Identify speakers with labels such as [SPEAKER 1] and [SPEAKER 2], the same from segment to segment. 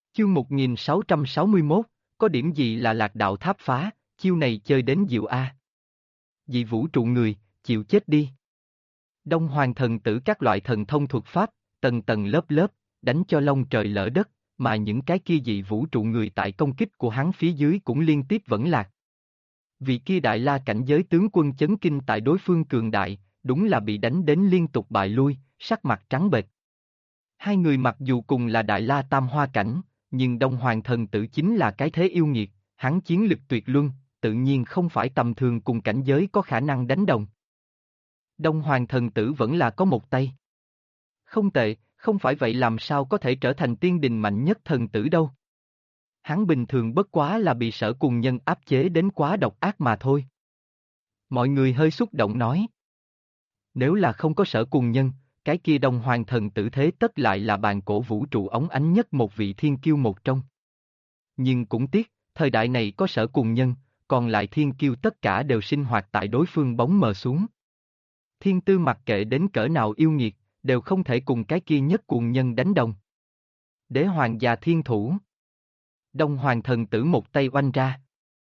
[SPEAKER 1] Chương 1661, có điểm gì là lạc đạo tháp phá, chiêu này chơi đến diệu a. Dị vũ trụ người, chịu chết đi. Đông Hoàng thần tử các loại thần thông thuật pháp, tầng tầng lớp lớp, đánh cho long trời lỡ đất, mà những cái kia dị vũ trụ người tại công kích của hắn phía dưới cũng liên tiếp vẫn lạc. Vị kia đại la cảnh giới tướng quân chấn kinh tại đối phương cường đại, đúng là bị đánh đến liên tục bại lui, sắc mặt trắng bệch. Hai người mặc dù cùng là đại la tam hoa cảnh, nhưng Đông Hoàng thần tử chính là cái thế yêu nghiệt, hắn chiến lực tuyệt luân, tự nhiên không phải tầm thường cùng cảnh giới có khả năng đánh đồng. Đông Hoàng thần tử vẫn là có một tay. Không tệ, không phải vậy làm sao có thể trở thành tiên đình mạnh nhất thần tử đâu. Hắn bình thường bất quá là bị Sở Cùng Nhân áp chế đến quá độc ác mà thôi. Mọi người hơi xúc động nói. Nếu là không có Sở Cùng Nhân, cái kia Đông Hoàng thần tử thế tất lại là bàn cổ vũ trụ óng ánh nhất một vị thiên kiêu một trong. Nhưng cũng tiếc, thời đại này có Sở Cùng Nhân, còn lại thiên kiêu tất cả đều sinh hoạt tại đối phương bóng mờ xuống. Thiên tư mặc kệ đến cỡ nào yêu nghiệt, đều không thể cùng cái kia nhất cuồng nhân đánh đồng. Đế hoàng già thiên thủ. Đông Hoàng thần tử một tay oanh ra.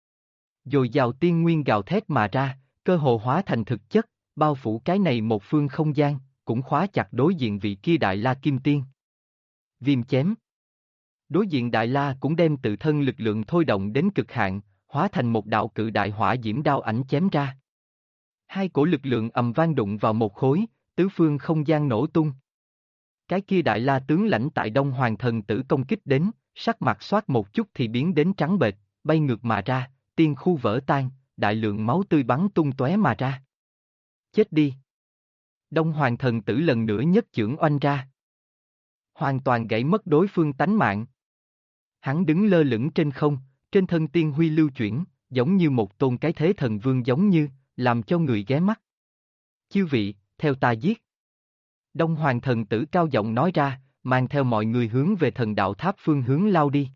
[SPEAKER 1] Dồi dào tiên nguyên gào thét mà ra, cơ hồ hóa thành thực chất, bao phủ cái này một phương không gian, cũng khóa chặt đối diện vị kia đại la kim tiên. Viêm chém. Đối diện đại la cũng đem tự thân lực lượng thôi động đến cực hạn, hóa thành một đạo cự đại hỏa diễm đao ảnh chém ra. Hai cổ lực lượng ầm vang đụng vào một khối, tứ phương không gian nổ tung. Cái kia đại la tướng lãnh tại Đông Hoàng thần tử công kích đến, sắc mặt xoát một chút thì biến đến trắng bệch, bay ngược mà ra, tiên khu vỡ tan, đại lượng máu tươi bắn tung tóe mà ra. Chết đi! Đông Hoàng thần tử lần nữa nhất chưởng oanh ra. Hoàn toàn gãy mất đối phương tánh mạng. Hắn đứng lơ lửng trên không, trên thân tiên huy lưu chuyển, giống như một tôn cái thế thần vương giống như, làm cho người ghé mắt. Chư vị, theo ta giết. Đông Hoàng thần tử cao giọng nói ra, mang theo mọi người hướng về thần đạo tháp phương hướng lao đi.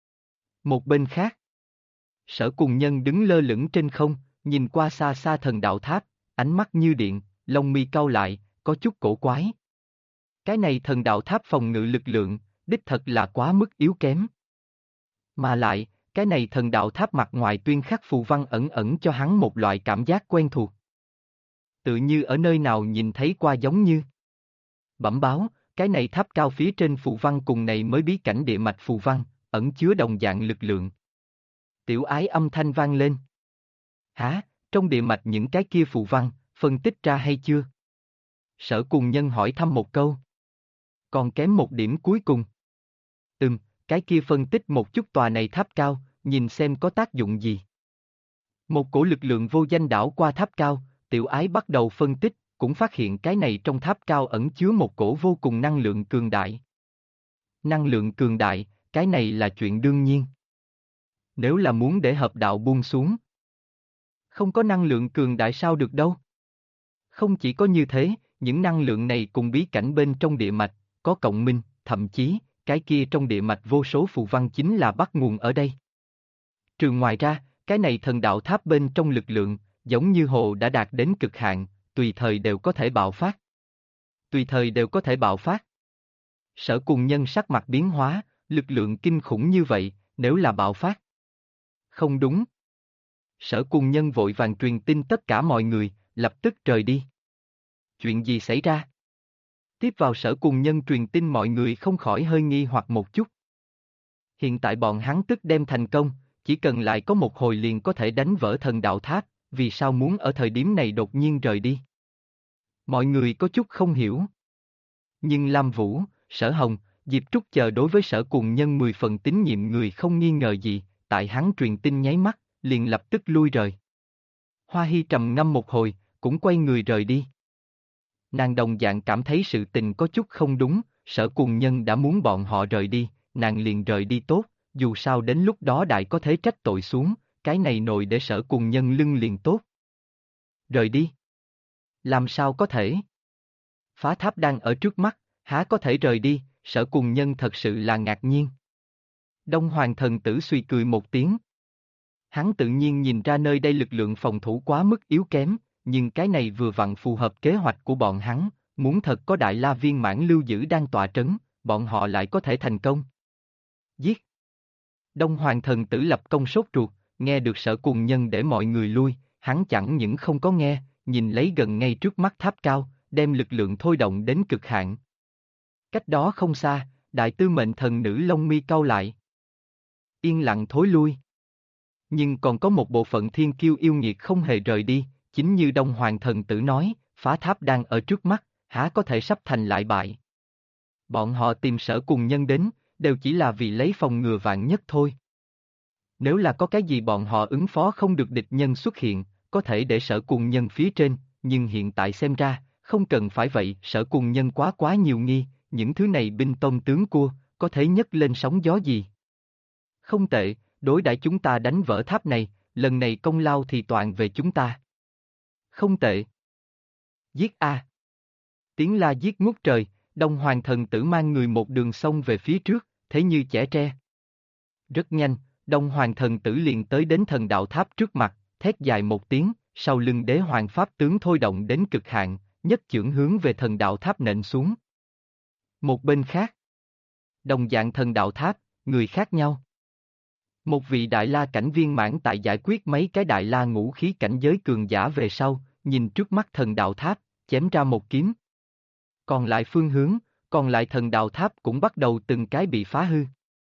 [SPEAKER 1] Một bên khác, Sở Cùng Nhân đứng lơ lửng trên không, nhìn qua xa xa thần đạo tháp, ánh mắt như điện, lông mi cau lại, có chút cổ quái. Cái này thần đạo tháp phòng ngự lực lượng, đích thật là quá mức yếu kém. Mà lại, cái này thần đạo tháp mặt ngoài tuyên khắc phù văn ẩn ẩn cho hắn một loại cảm giác quen thuộc. Tự như ở nơi nào nhìn thấy qua giống như. Bẩm báo, cái này tháp cao phía trên phù văn cùng này mới bí cảnh địa mạch phù văn, ẩn chứa đồng dạng lực lượng. Tiểu ái âm thanh vang lên. Hả, trong địa mạch những cái kia phù văn, phân tích ra hay chưa? Sở Cùng Nhân hỏi thăm một câu. Còn kém một điểm cuối cùng. Cái kia phân tích một chút tòa này tháp cao, nhìn xem có tác dụng gì. Một cổ lực lượng vô danh đảo qua tháp cao, tiểu ái bắt đầu phân tích, cũng phát hiện cái này trong tháp cao ẩn chứa một cổ vô cùng năng lượng cường đại. Năng lượng cường đại, cái này là chuyện đương nhiên. Nếu là muốn để hợp đạo buông xuống. Không có năng lượng cường đại sao được đâu. Không chỉ có như thế, những năng lượng này cùng bí cảnh bên trong địa mạch, có cộng minh, thậm chí, cái kia trong địa mạch vô số phù văn chính là bắt nguồn ở đây. Trừ ngoài ra, cái này thần đạo tháp bên trong lực lượng, giống như hồ đã đạt đến cực hạn, tùy thời đều có thể bạo phát. Tùy thời đều có thể bạo phát. Sở Cùng Nhân sắc mặt biến hóa, lực lượng kinh khủng như vậy, nếu là bạo phát. Không đúng. Sở Cùng Nhân vội vàng truyền tin tất cả mọi người, lập tức rời đi. Chuyện gì xảy ra? Tiếp vào Sở Cùng Nhân truyền tin mọi người không khỏi hơi nghi hoặc một chút. Hiện tại bọn hắn tức đem thành công, chỉ cần lại có một hồi liền có thể đánh vỡ thần đạo tháp, vì sao muốn ở thời điểm này đột nhiên rời đi? Mọi người có chút không hiểu. Nhưng Lam Vũ, Sở Hồng, Diệp Trúc chờ đối với Sở Cùng Nhân 10 phần tín nhiệm người không nghi ngờ gì, tại hắn truyền tin nháy mắt, liền lập tức lui rời. Hoa Hy trầm ngâm một hồi, cũng quay người rời đi. Nàng đồng dạng cảm thấy sự tình có chút không đúng, Sở Cùng Nhân đã muốn bọn họ rời đi, nàng liền rời đi tốt, dù sao đến lúc đó đại có thể trách tội xuống, cái này nội để Sở Cùng Nhân lưng liền tốt. Rời đi? Làm sao có thể? Phá tháp đang ở trước mắt, há có thể rời đi, Sở Cùng Nhân thật sự là ngạc nhiên. Đông Hoàng thần tử suy cười một tiếng. Hắn tự nhiên nhìn ra nơi đây lực lượng phòng thủ quá mức yếu kém, nhưng cái này vừa vặn phù hợp kế hoạch của bọn hắn, muốn thật có đại la viên mãn lưu giữ đang tọa trấn, bọn họ lại có thể thành công. Giết! Đông Hoàng thần tử lập công sốt ruột, nghe được Sở Cùng Nhân để mọi người lui, hắn chẳng những không có nghe, nhìn lấy gần ngay trước mắt tháp cao, đem lực lượng thôi động đến cực hạn. Cách đó không xa, đại tư mệnh thần nữ lông mi cau lại. Yên lặng thối lui. Nhưng còn có một bộ phận thiên kiêu yêu nghiệt không hề rời đi, chính như Đông Hoàng thần tử nói, phá tháp đang ở trước mắt, há có thể sắp thành lại bại. Bọn họ tìm Sở Cùng Nhân đến, đều chỉ là vì lấy phòng ngừa vạn nhất thôi. Nếu là có cái gì bọn họ ứng phó không được địch nhân xuất hiện, có thể để Sở Cùng Nhân phía trên, nhưng hiện tại xem ra, không cần phải vậy, Sở Cùng Nhân quá nhiều nghi, những thứ này binh tông tướng cua, có thể nhấc lên sóng gió gì. Không tệ, đối đãi chúng ta đánh vỡ tháp này, lần này công lao thì toàn về chúng ta. Không tệ. Giết A. Tiếng la giết ngút trời, Đông Hoàng thần tử mang người một đường sông về phía trước, thế như chẻ tre. Rất nhanh, Đông Hoàng thần tử liền tới đến thần đạo tháp trước mặt, thét dài một tiếng, sau lưng đế hoàng pháp tướng thôi động đến cực hạn, nhất chưởng hướng về thần đạo tháp nện xuống. Một bên khác, đồng dạng thần đạo tháp, người khác nhau. Một vị đại la cảnh viên mãn tại giải quyết mấy cái đại la ngũ khí cảnh giới cường giả về sau, nhìn trước mắt thần đạo tháp, chém ra một kiếm. Còn lại phương hướng, còn lại thần đạo tháp cũng bắt đầu từng cái bị phá hư.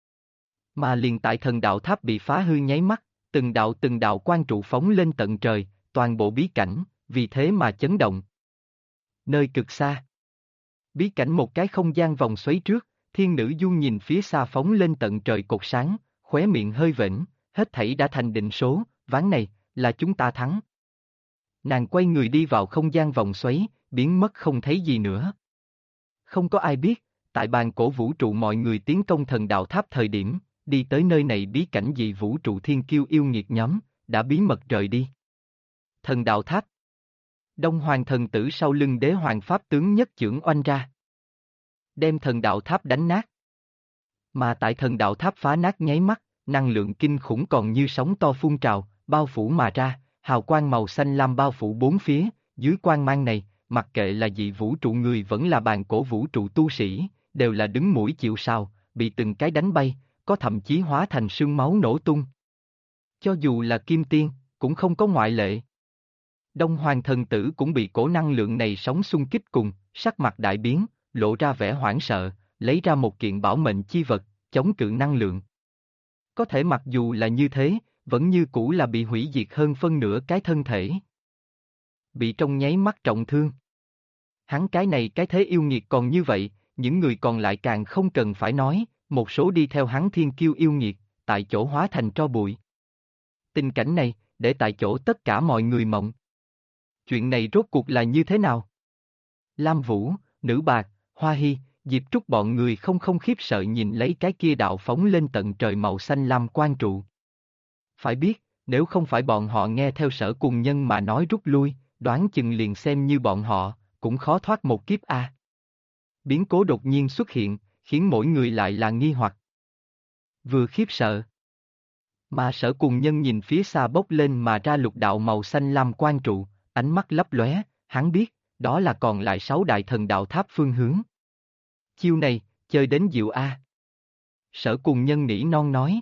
[SPEAKER 1] Mà liền tại thần đạo tháp bị phá hư nháy mắt, từng đạo quan trụ phóng lên tận trời, toàn bộ bí cảnh, vì thế mà chấn động. Nơi cực xa, bí cảnh một cái không gian vòng xoáy trước, thiên nữ du nhìn phía xa phóng lên tận trời cột sáng, khóe miệng hơi vểnh, hết thảy đã thành định số, ván này, là chúng ta thắng. Nàng quay người đi vào không gian vòng xoáy, biến mất không thấy gì nữa. Không có ai biết, tại bàn cổ vũ trụ mọi người tiến công thần đạo tháp thời điểm, đi tới nơi này bí cảnh dị vũ trụ thiên kiêu yêu nghiệt nhóm, đã bí mật rời đi. Thần đạo tháp. Đông Hoàng thần tử sau lưng đế hoàng pháp tướng nhất chưởng oanh ra. Đem thần đạo tháp đánh nát. Mà tại thần đạo tháp phá nát nháy mắt, năng lượng kinh khủng còn như sóng to phun trào, bao phủ mà ra, hào quang màu xanh lam bao phủ bốn phía, dưới quang mang này, mặc kệ là dị vũ trụ người vẫn là bàn cổ vũ trụ tu sĩ, đều là đứng mũi chịu sào, bị từng cái đánh bay, có thậm chí hóa thành sương máu nổ tung. Cho dù là kim tiên, cũng không có ngoại lệ. Đông Hoàng thần tử cũng bị cổ năng lượng này sóng xung kích cùng, sắc mặt đại biến, lộ ra vẻ hoảng sợ, lấy ra một kiện bảo mệnh chi vật, chống cự năng lượng. Có thể mặc dù là như thế, vẫn như cũ là bị hủy diệt hơn phân nửa cái thân thể. Bị trong nháy mắt trọng thương. Hắn cái này cái thế yêu nghiệt còn như vậy, những người còn lại càng không cần phải nói, một số đi theo hắn thiên kiêu yêu nghiệt, tại chỗ hóa thành tro bụi. Tình cảnh này, để tại chỗ tất cả mọi người mộng. Chuyện này rốt cuộc là như thế nào? Lam Vũ, Nữ Bạc, Hoa Hy, Diệp Trúc bọn người không khiếp sợ nhìn lấy cái kia đạo phóng lên tận trời màu xanh lam quang trụ. Phải biết, nếu không phải bọn họ nghe theo Sở Cùng Nhân mà nói rút lui, đoán chừng liền xem như bọn họ, cũng khó thoát một kiếp a. Biến cố đột nhiên xuất hiện, khiến mỗi người lại là nghi hoặc. Vừa khiếp sợ. Mà Sở Cùng Nhân nhìn phía xa bốc lên mà ra lục đạo màu xanh lam quang trụ, ánh mắt lấp lóe, hắn biết, đó là còn lại 6 đại thần đạo tháp phương hướng. Chiêu này, chơi đến diệu a. Sở Cùng Nhân nỉ non nói.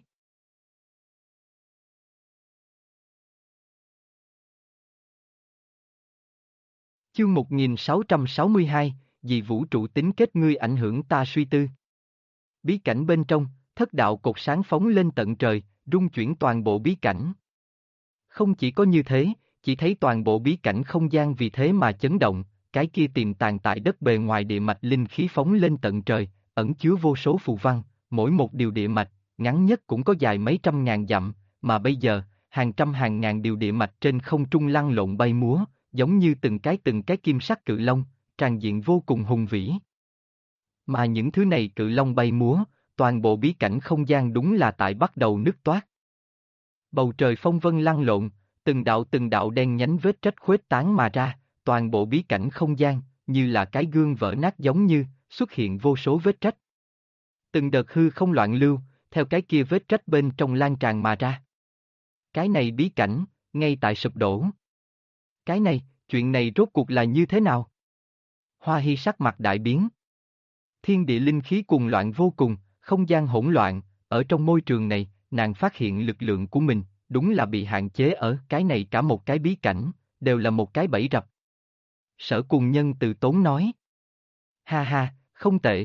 [SPEAKER 1] Chương 1662, vì vũ trụ tính kết ngươi ảnh hưởng ta suy tư. Bí cảnh bên trong, thất đạo cột sáng phóng lên tận trời, rung chuyển toàn bộ bí cảnh. Không chỉ có như thế, chỉ thấy toàn bộ bí cảnh không gian vì thế mà chấn động, cái kia tiềm tàng tại đất bề ngoài địa mạch linh khí phóng lên tận trời, ẩn chứa vô số phù văn, mỗi một điều địa mạch, ngắn nhất cũng có dài mấy trăm ngàn dặm, mà bây giờ, hàng trăm hàng ngàn điều địa mạch trên không trung lăn lộn bay múa, giống như từng cái kim sắc cự long, tràn diện vô cùng hùng vĩ. Mà những thứ này cự long bay múa, toàn bộ bí cảnh không gian đúng là tại bắt đầu nứt toát. Bầu trời phong vân lăn lộn, từng đạo đen nhánh vết rách khuếch tán mà ra, toàn bộ bí cảnh không gian, như là cái gương vỡ nát giống như, xuất hiện vô số vết rách. Từng đợt hư không loạn lưu, theo cái kia vết rách bên trong lan tràn mà ra. Cái này bí cảnh, ngay tại sụp đổ. Cái này, chuyện này rốt cuộc là như thế nào? Hoa Hy sắc mặt đại biến. Thiên địa linh khí cuồng loạn vô cùng, không gian hỗn loạn, ở trong môi trường này, nàng phát hiện lực lượng của mình, đúng là bị hạn chế ở cái này cả một cái bí cảnh, đều là một cái bẫy rập. Sở Cùng Nhân từ tốn nói. Ha ha, không tệ.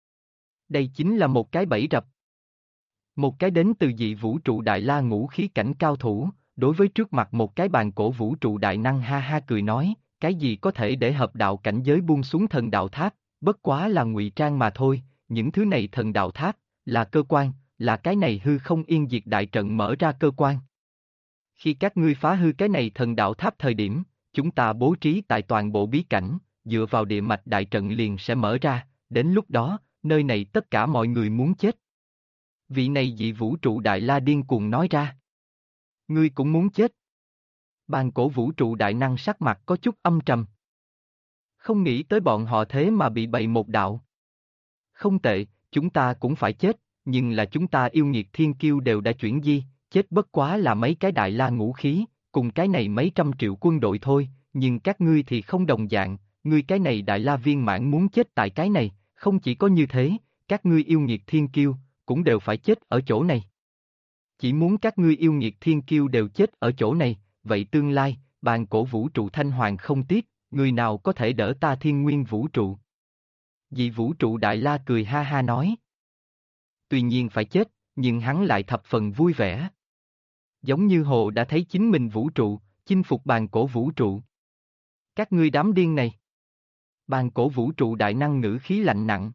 [SPEAKER 1] Đây chính là một cái bẫy rập. Một cái đến từ dị vũ trụ đại la ngũ khí cảnh cao thủ, đối với trước mặt một cái bàn cổ vũ trụ đại năng ha ha cười nói, cái gì có thể để hợp đạo cảnh giới buông xuống thần đạo tháp, bất quá là ngụy trang mà thôi, những thứ này thần đạo tháp, là cơ quan, là cái này hư không yên diệt đại trận mở ra cơ quan. Khi các ngươi phá hư cái này thần đạo tháp thời điểm, chúng ta bố trí tại toàn bộ bí cảnh, dựa vào địa mạch đại trận liền sẽ mở ra, đến lúc đó, nơi này tất cả mọi người muốn chết. Vị này dị vũ trụ đại la điên cuồng nói ra. Ngươi cũng muốn chết. Bàn cổ vũ trụ đại năng sắc mặt có chút âm trầm. Không nghĩ tới bọn họ thế mà bị bày một đạo. Không tệ, chúng ta cũng phải chết, nhưng là chúng ta yêu nghiệt thiên kiêu đều đã chuyển di, chết bất quá là mấy cái đại la ngũ khí, cùng cái này mấy trăm triệu quân đội thôi, nhưng các ngươi thì không đồng dạng, ngươi cái này đại la viên mãn muốn chết tại cái này, không chỉ có như thế, các ngươi yêu nghiệt thiên kiêu, cũng đều phải chết ở chỗ này. Chỉ muốn các ngươi yêu nghiệt thiên kiêu đều chết ở chỗ này, vậy tương lai, bàn cổ vũ trụ thanh hoàng không tiếc, người nào có thể đỡ ta thiên nguyên vũ trụ? Dị vũ trụ đại la cười ha ha nói. Tuy nhiên phải chết, nhưng hắn lại thập phần vui vẻ. Giống như hồ đã thấy chính mình vũ trụ, chinh phục bàn cổ vũ trụ. Các ngươi đám điên này. Bàn cổ vũ trụ đại năng ngữ khí lạnh nặng.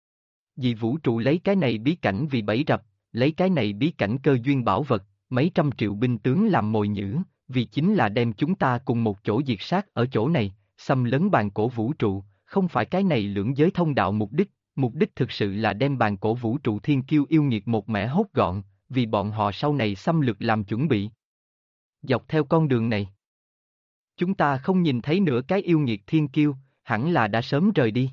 [SPEAKER 1] Dị vũ trụ lấy cái này bí cảnh vì bẫy rập, lấy cái này bí cảnh cơ duyên bảo vật, mấy trăm triệu binh tướng làm mồi nhử, vì chính là đem chúng ta cùng một chỗ diệt sát ở chỗ này, xâm lấn bàn cổ vũ trụ, không phải cái này lưỡng giới thông đạo mục đích thực sự là đem bàn cổ vũ trụ thiên kiêu yêu nghiệt một mẻ hốt gọn, vì bọn họ sau này xâm lược làm chuẩn bị. Dọc theo con đường này, chúng ta không nhìn thấy nửa cái yêu nghiệt thiên kiêu, hẳn là đã sớm rời đi.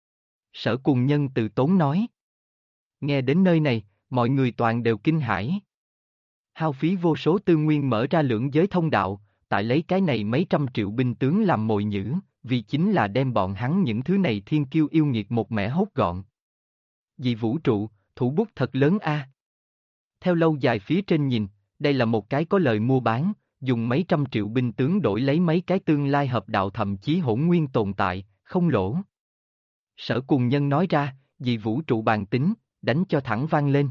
[SPEAKER 1] Sở Cùng Nhân từ tốn nói. Nghe đến nơi này, mọi người toàn đều kinh hãi. Hao phí vô số tư nguyên mở ra lưỡng giới thông đạo, tại lấy cái này mấy trăm triệu binh tướng làm mồi nhử, vì chính là đem bọn hắn những thứ này thiên kiêu yêu nghiệt một mẻ hốt gọn. Dị vũ trụ, thủ bút thật lớn a. Theo lâu dài phía trên nhìn, đây là một cái có lời mua bán, dùng mấy trăm triệu binh tướng đổi lấy mấy cái tương lai hợp đạo thậm chí hỗn nguyên tồn tại, không lỗ. Sở Cùng Nhân nói ra, dị vũ trụ bàn tính, đánh cho thẳng vang lên.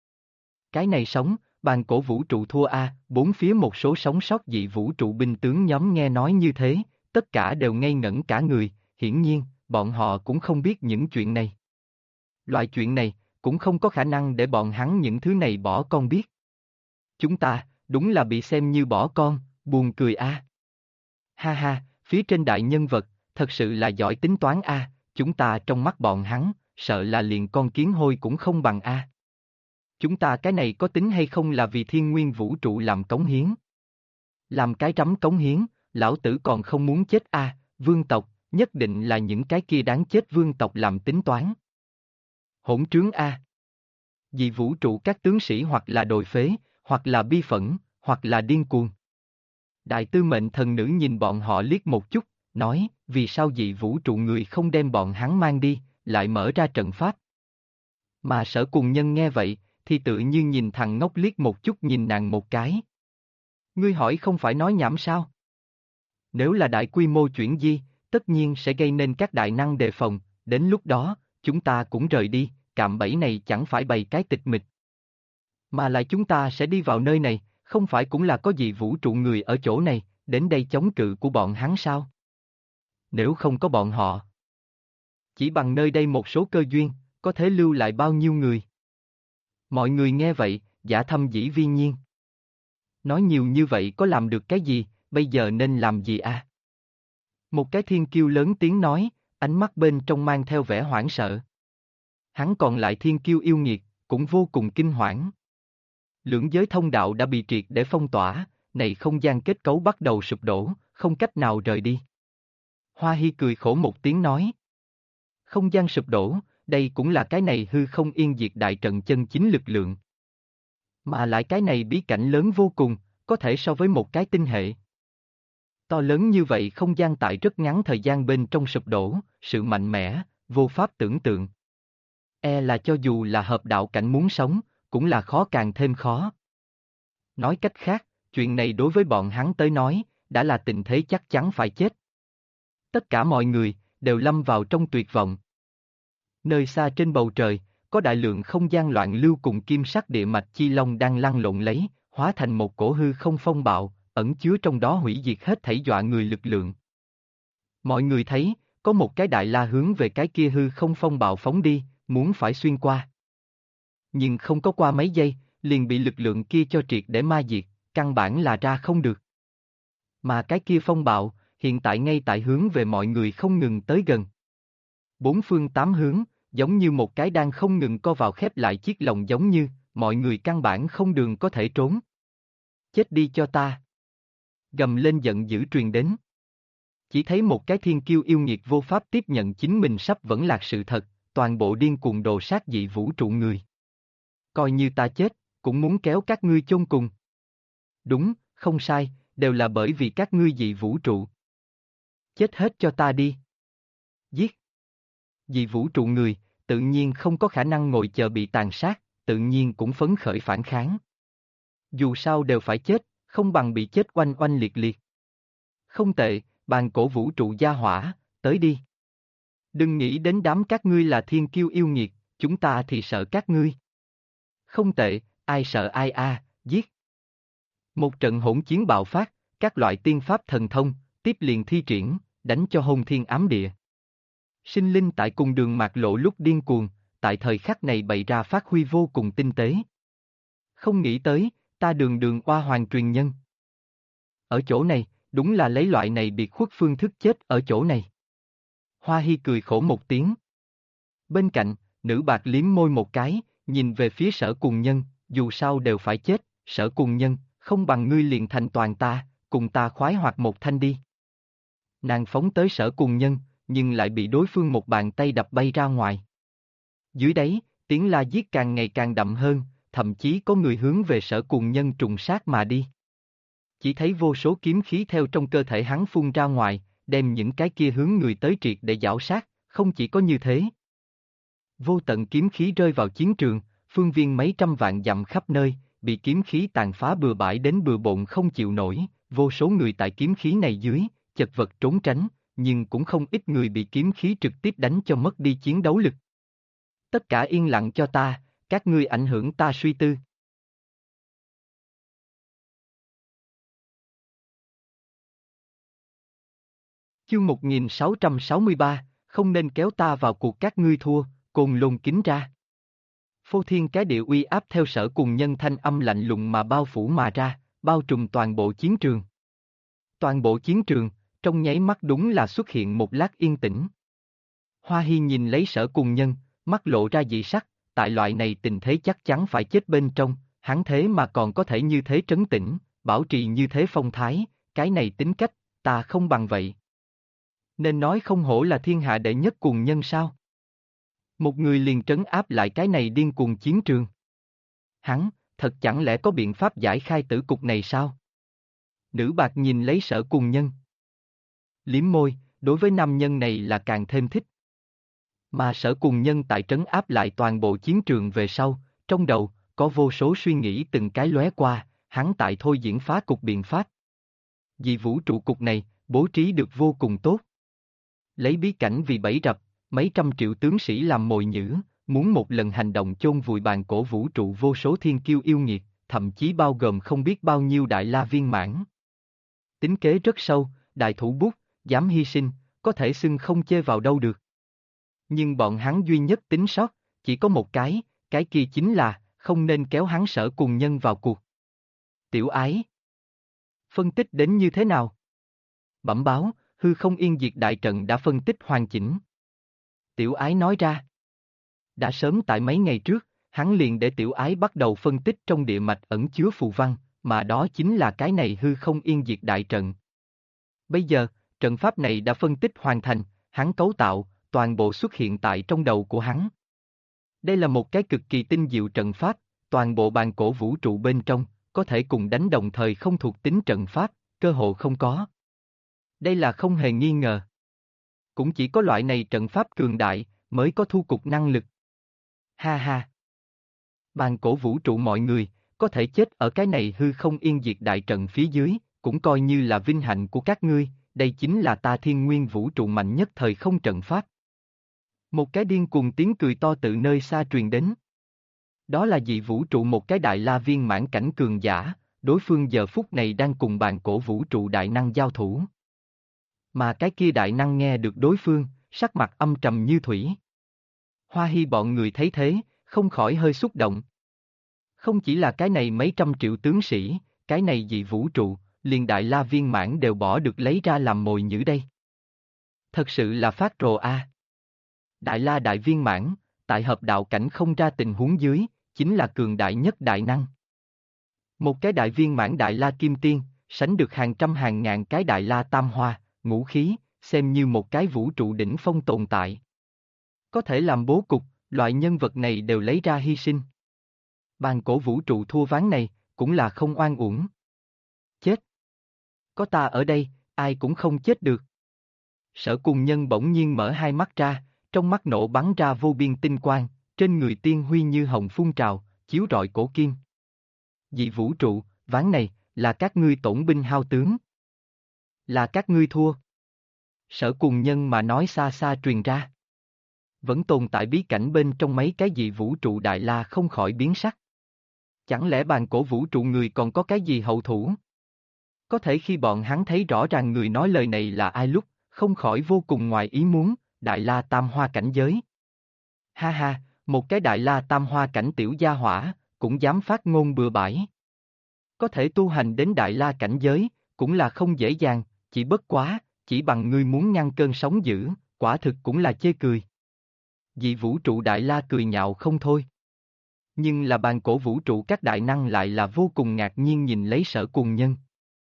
[SPEAKER 1] Cái này sống, bàn cổ vũ trụ thua a, bốn phía một số sống sót dị vũ trụ binh tướng nhóm nghe nói như thế, tất cả đều ngây ngẩn cả người, hiển nhiên, bọn họ cũng không biết những chuyện này. Loại chuyện này, cũng không có khả năng để bọn hắn những thứ này bỏ con biết. Chúng ta, đúng là bị xem như bỏ con, buồn cười a. Ha ha, phía trên đại nhân vật, thật sự là giỏi tính toán a, chúng ta trong mắt bọn hắn, sợ là liền con kiến hôi cũng không bằng a. Chúng ta cái này có tính hay không là vì thiên nguyên vũ trụ làm cống hiến? Làm cái rắm cống hiến, lão tử còn không muốn chết a, vương tộc, nhất định là những cái kia đáng chết vương tộc làm tính toán. Hỗn trướng a. Dị vũ trụ các tướng sĩ hoặc là đồi phế, hoặc là bi phẫn, hoặc là điên cuồng. Đại tư mệnh thần nữ nhìn bọn họ liếc một chút, nói, vì sao dị vũ trụ người không đem bọn hắn mang đi, lại mở ra trận pháp. Mà Sở Cùng Nhân nghe vậy, thì tự như nhìn thằng ngốc liếc một chút nhìn nàng một cái. Ngươi hỏi không phải nói nhảm sao? Nếu là đại quy mô chuyển di, tất nhiên sẽ gây nên các đại năng đề phòng, đến lúc đó, chúng ta cũng rời đi, cạm bẫy này chẳng phải bày cái tịch mịch. Mà lại chúng ta sẽ đi vào nơi này, không phải cũng là có gì vũ trụ người ở chỗ này, đến đây chống cự của bọn hắn sao? Nếu không có bọn họ, chỉ bằng nơi đây một số cơ duyên, có thể lưu lại bao nhiêu người? Mọi người nghe vậy, giả thâm dĩ vi nhiên. Nói nhiều như vậy có làm được cái gì, bây giờ nên làm gì à? Một cái thiên kiêu lớn tiếng nói, ánh mắt bên trong mang theo vẻ hoảng sợ. Hắn còn lại thiên kiêu yêu nghiệt, cũng vô cùng kinh hoảng. Lưỡng giới thông đạo đã bị triệt để phong tỏa, này không gian kết cấu bắt đầu sụp đổ, không cách nào rời đi. Hoa Hy cười khổ một tiếng nói. Không gian sụp đổ, đây cũng là cái này hư không yên diệt đại trận chân chính lực lượng. Mà lại cái này bí cảnh lớn vô cùng, có thể so với một cái tinh hệ. To lớn như vậy không gian tại rất ngắn thời gian bên trong sụp đổ, sự mạnh mẽ, vô pháp tưởng tượng. E là cho dù là hợp đạo cảnh muốn sống, cũng là khó càng thêm khó. Nói cách khác, chuyện này đối với bọn hắn tới nói, đã là tình thế chắc chắn phải chết. Tất cả mọi người, đều lâm vào trong tuyệt vọng. Nơi xa trên bầu trời, có đại lượng không gian loạn lưu cùng kim sắc địa mạch chi long đang lăn lộn lấy, hóa thành một cổ hư không phong bạo, ẩn chứa trong đó hủy diệt hết thảy dọa người lực lượng. Mọi người thấy, có một cái đại la hướng về cái kia hư không phong bạo phóng đi, muốn phải xuyên qua. Nhưng không có qua mấy giây, liền bị lực lượng kia cho triệt để ma diệt, căn bản là ra không được. Mà cái kia phong bạo, hiện tại ngay tại hướng về mọi người không ngừng tới gần. Bốn phương tám hướng, giống như một cái đang không ngừng co vào khép lại chiếc lồng giống như, mọi người căn bản không đường có thể trốn. Chết đi cho ta. Gầm lên giận dữ truyền đến. Chỉ thấy một cái thiên kiêu yêu nghiệt vô pháp tiếp nhận chính mình sắp vẫn lạc sự thật, toàn bộ điên cuồng đồ sát dị vũ trụ người. Coi như ta chết, cũng muốn kéo các ngươi chôn cùng. Đúng, không sai, đều là bởi vì các ngươi dị vũ trụ. Chết hết cho ta đi. Giết. Dị vũ trụ người, tự nhiên không có khả năng ngồi chờ bị tàn sát, tự nhiên cũng phấn khởi phản kháng. Dù sao đều phải chết, không bằng bị chết oanh oanh liệt liệt. Không tệ, bàn cổ vũ trụ gia hỏa, tới đi. Đừng nghĩ đến đám các ngươi là thiên kiêu yêu nghiệt, chúng ta thì sợ các ngươi. Không tệ, ai sợ ai giết. Một trận hỗn chiến bạo phát, các loại tiên pháp thần thông, tiếp liền thi triển, đánh cho hôn thiên ám địa. Sinh linh tại cùng đường mạc lộ lúc điên cuồng, tại thời khắc này bày ra phát huy vô cùng tinh tế. Không nghĩ tới, ta đường đường oa hoàng truyền nhân. Ở chỗ này, đúng là lấy loại này biệt khuất phương thức chết ở chỗ này. Hoa Hy cười khổ một tiếng. Bên cạnh, nữ bạc liếm môi một cái, nhìn về phía Sở Cùng Nhân, dù sao đều phải chết, Sở Cùng Nhân, không bằng ngươi liền thành toàn ta, cùng ta khoái hoạt một thanh đi. Nàng phóng tới Sở Cùng Nhân, nhưng lại bị đối phương một bàn tay đập bay ra ngoài. Dưới đáy, tiếng la giết càng ngày càng đậm hơn, thậm chí có người hướng về Sở Cùng Nhân trùng sát mà đi. Chỉ thấy vô số kiếm khí theo trong cơ thể hắn phun ra ngoài, đem những cái kia hướng người tới triệt để giảo sát, không chỉ có như thế. Vô tận kiếm khí rơi vào chiến trường, phương viên mấy trăm vạn dặm khắp nơi, bị kiếm khí tàn phá bừa bãi đến bừa bộn không chịu nổi, vô số người tại kiếm khí này dưới, chật vật trốn tránh, nhưng cũng không ít người bị kiếm khí trực tiếp đánh cho mất đi chiến đấu lực. Tất cả yên lặng cho ta, các ngươi ảnh hưởng ta suy tư. Chương 1663, không nên kéo ta vào cuộc các ngươi thua, Côn Lôn kính ra. Phô thiên cái địa uy áp theo Sở Cùng Nhân thanh âm lạnh lùng mà bao phủ mà ra, bao trùm toàn bộ chiến trường. Toàn bộ chiến trường, trong nháy mắt đúng là xuất hiện một lát yên tĩnh. Hoa Hy nhìn lấy Sở Cùng Nhân, mắt lộ ra dị sắc, tại loại này tình thế chắc chắn phải chết bên trong, hắn thế mà còn có thể như thế trấn tĩnh, bảo trì như thế phong thái, cái này tính cách, ta không bằng vậy. Nên nói không hổ là thiên hạ đệ nhất cuồng nhân sao? Một người liền trấn áp lại cái này điên cuồng chiến trường. Hắn, thật chẳng lẽ có biện pháp giải khai tử cục này sao? Nữ bạc nhìn lấy Sở Cùng Nhân. Liếm môi, đối với nam nhân này là càng thêm thích. Mà Sở Cùng Nhân tại trấn áp lại toàn bộ chiến trường về sau, trong đầu, có vô số suy nghĩ từng cái lóe qua, hắn tại thôi diễn phá cục biện pháp. Vì vũ trụ cục này, bố trí được vô cùng tốt. Lấy bí cảnh vì bẫy rập, mấy trăm triệu tướng sĩ làm mồi nhử, muốn một lần hành động chôn vùi bàn cổ vũ trụ vô số thiên kiêu yêu nghiệt, thậm chí bao gồm không biết bao nhiêu đại la viên mãn. Tính kế rất sâu, đại thủ bút, dám hy sinh, có thể xưng không chê vào đâu được. Nhưng bọn hắn duy nhất tính sót, chỉ có một cái kia chính là, không nên kéo hắn Sở Cùng Nhân vào cuộc. Tiểu ái. Phân tích đến như thế nào? Bẩm báo, hư không yên diệt đại trận đã phân tích hoàn chỉnh. Tiểu ái nói ra. Đã sớm tại mấy ngày trước, hắn liền để tiểu ái bắt đầu phân tích trong địa mạch ẩn chứa phù văn, mà đó chính là cái này hư không yên diệt đại trận. Bây giờ, trận pháp này đã phân tích hoàn thành, hắn cấu tạo, toàn bộ xuất hiện tại trong đầu của hắn. Đây là một cái cực kỳ tinh diệu trận pháp, toàn bộ bàn cổ vũ trụ bên trong, có thể cùng đánh đồng thời không thuộc tính trận pháp, cơ hội không có. Đây là không hề nghi ngờ. Cũng chỉ có loại này trận pháp cường đại, mới có thu cục năng lực. Ha ha. Bàn cổ vũ trụ mọi người, có thể chết ở cái này hư không yên diệt đại trận phía dưới, cũng coi như là vinh hạnh của các ngươi, đây chính là ta thiên nguyên vũ trụ mạnh nhất thời không trận pháp. Một cái điên cuồng tiếng cười to từ nơi xa truyền đến. Đó là dị vũ trụ một cái đại la viên mãn cảnh cường giả, đối phương giờ phút này đang cùng bàn cổ vũ trụ đại năng giao thủ. Mà cái kia đại năng nghe được đối phương, sắc mặt âm trầm như thủy. Hoa Hy bọn người thấy thế, không khỏi hơi xúc động. Không chỉ là cái này mấy trăm triệu tướng sĩ, cái này dị vũ trụ, liền đại la viên mãn đều bỏ được lấy ra làm mồi nhử đây. Thật sự là phát rồ a. Đại la đại viên mãn, tại hợp đạo cảnh không ra tình huống dưới, chính là cường đại nhất đại năng. Một cái đại viên mãn đại la kim tiên, sánh được hàng trăm hàng ngàn cái đại la tam hoa, ngũ khí, xem như một cái vũ trụ đỉnh phong tồn tại. Có thể làm bố cục, loại nhân vật này đều lấy ra hy sinh. Bàn cổ vũ trụ thua ván này, cũng là không oan uổng. Chết. Có ta ở đây, ai cũng không chết được. Sở Cùng Nhân bỗng nhiên mở hai mắt ra, trong mắt nổ bắn ra vô biên tinh quang, trên người tiên huy như hồng phun trào, chiếu rọi cổ kim. Dị vũ trụ, ván này, là các ngươi tổn binh hao tướng. Là các ngươi thua. Sở Cùng Nhân mà nói xa xa truyền ra. Vẫn tồn tại bí cảnh bên trong mấy cái dị vũ trụ đại la không khỏi biến sắc. Chẳng lẽ bàn cổ vũ trụ người còn có cái gì hậu thủ? Có thể khi bọn hắn thấy rõ ràng người nói lời này là ai lúc, không khỏi vô cùng ngoài ý muốn, đại la tam hoa cảnh giới. Ha ha, một cái đại la tam hoa cảnh tiểu gia hỏa, cũng dám phát ngôn bừa bãi. Có thể tu hành đến đại la cảnh giới, cũng là không dễ dàng, chỉ bất quá, chỉ bằng ngươi muốn ngăn cơn sóng dữ, quả thực cũng là chê cười. Dị vũ trụ đại la cười nhạo không thôi. Nhưng là bàn cổ vũ trụ các đại năng lại là vô cùng ngạc nhiên nhìn lấy Sở Cùng Nhân.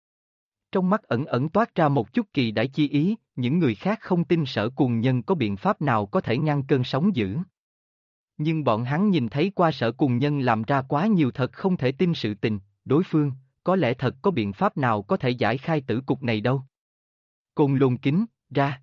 [SPEAKER 1] Trong mắt ẩn ẩn toát ra một chút kỳ đại chi ý, những người khác không tin Sở Cùng Nhân có biện pháp nào có thể ngăn cơn sóng dữ. Nhưng bọn hắn nhìn thấy qua Sở Cùng Nhân làm ra quá nhiều thật không thể tin sự tình, đối phương, có lẽ thật có biện pháp nào có thể giải khai tử cục này đâu. Côn Lôn Kính, ra.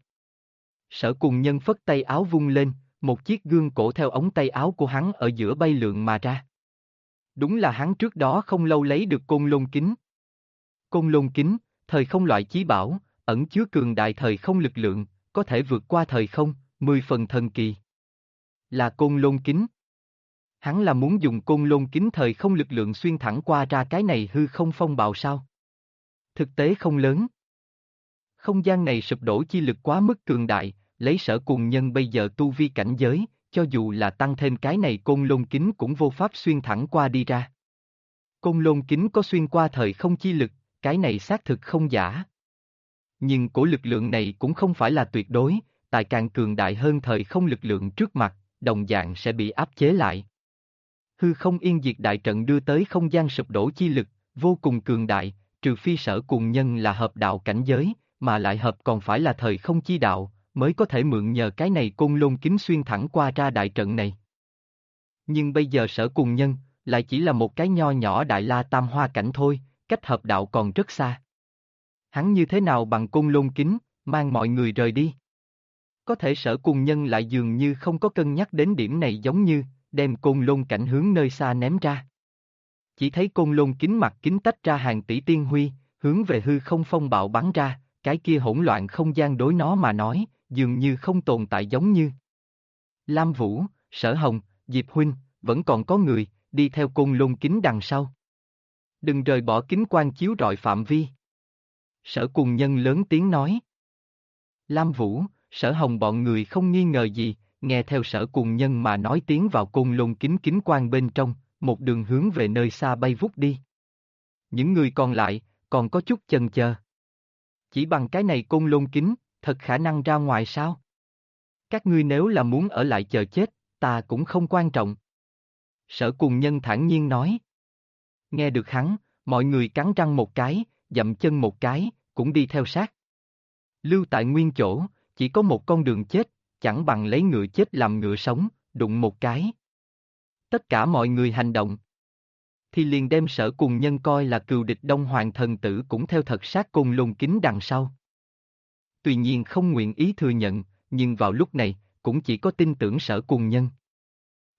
[SPEAKER 1] Sở Cùng Nhân phất tay áo vung lên, một chiếc gương cổ theo ống tay áo của hắn ở giữa bay lượn mà ra. Đúng là hắn trước đó không lâu lấy được Côn Lôn Kính. Côn Lôn Kính, thời không loại chí bảo, ẩn chứa cường đại thời không lực lượng, có thể vượt qua thời không, 10 phần thần kỳ. Là Côn Lôn Kính. Hắn là muốn dùng Côn Lôn Kính thời không lực lượng xuyên thẳng qua ra cái này hư không phong bạo sao? Thực tế không lớn. Không gian này sụp đổ chi lực quá mức cường đại, lấy Sở Cùng Nhân bây giờ tu vi cảnh giới, cho dù là tăng thêm cái này Côn Lôn Kính cũng vô pháp xuyên thẳng qua đi ra. Côn Lôn Kính có xuyên qua thời không chi lực, cái này xác thực không giả. Nhưng cổ lực lượng này cũng không phải là tuyệt đối, tại càng cường đại hơn thời không lực lượng trước mặt, đồng dạng sẽ bị áp chế lại. Hư không yên diệt đại trận đưa tới không gian sụp đổ chi lực, vô cùng cường đại, trừ phi Sở Cùng Nhân là hợp đạo cảnh giới, mà lại hợp còn phải là thời không chi đạo, mới có thể mượn nhờ cái này Côn Lôn Kính xuyên thẳng qua ra đại trận này. Nhưng bây giờ Sở Cùng Nhân, lại chỉ là một cái nho nhỏ đại la tam hoa cảnh thôi, cách hợp đạo còn rất xa. Hắn như thế nào bằng Côn Lôn Kính, mang mọi người rời đi? Có thể Sở Cùng Nhân lại dường như không có cân nhắc đến điểm này, giống như đem Côn Lôn cảnh hướng nơi xa ném ra. Chỉ thấy Côn Lôn Kính mặt kính tách ra hàng tỷ tiên huy, hướng về hư không phong bạo bắn ra, cái kia hỗn loạn không gian đối nó mà nói, dường như không tồn tại giống như. Lam Vũ, Sở Hồng, Diệp Huynh, vẫn còn có người, đi theo Côn Lôn Kính đằng sau. Đừng rời bỏ kính quang chiếu rọi phạm vi. Sở Cùng Nhân lớn tiếng nói. Lam Vũ, Sở Hồng bọn người không nghi ngờ gì, nghe theo Sở Cùng Nhân mà nói tiến vào Côn Lôn Kính kính quang bên trong, một đường hướng về nơi xa bay vút đi. Những người còn lại, còn có chút chần chờ. Chỉ bằng cái này Côn Lôn Kính, thật khả năng ra ngoài sao? Các ngươi nếu là muốn ở lại chờ chết, ta cũng không quan trọng. Sở Cùng Nhân thản nhiên nói. Nghe được hắn, mọi người cắn răng một cái, dậm chân một cái, cũng đi theo sát. Lưu tại nguyên chỗ, chỉ có một con đường chết, chẳng bằng lấy ngựa chết làm ngựa sống, đụng một cái. Tất cả mọi người hành động. Thì liền đem Sở Cùng Nhân coi là cừu địch Đông Hoàng thần tử cũng theo thật sát Côn Lôn Kính đằng sau. Tuy nhiên không nguyện ý thừa nhận, nhưng vào lúc này, cũng chỉ có tin tưởng Sở Cùng Nhân.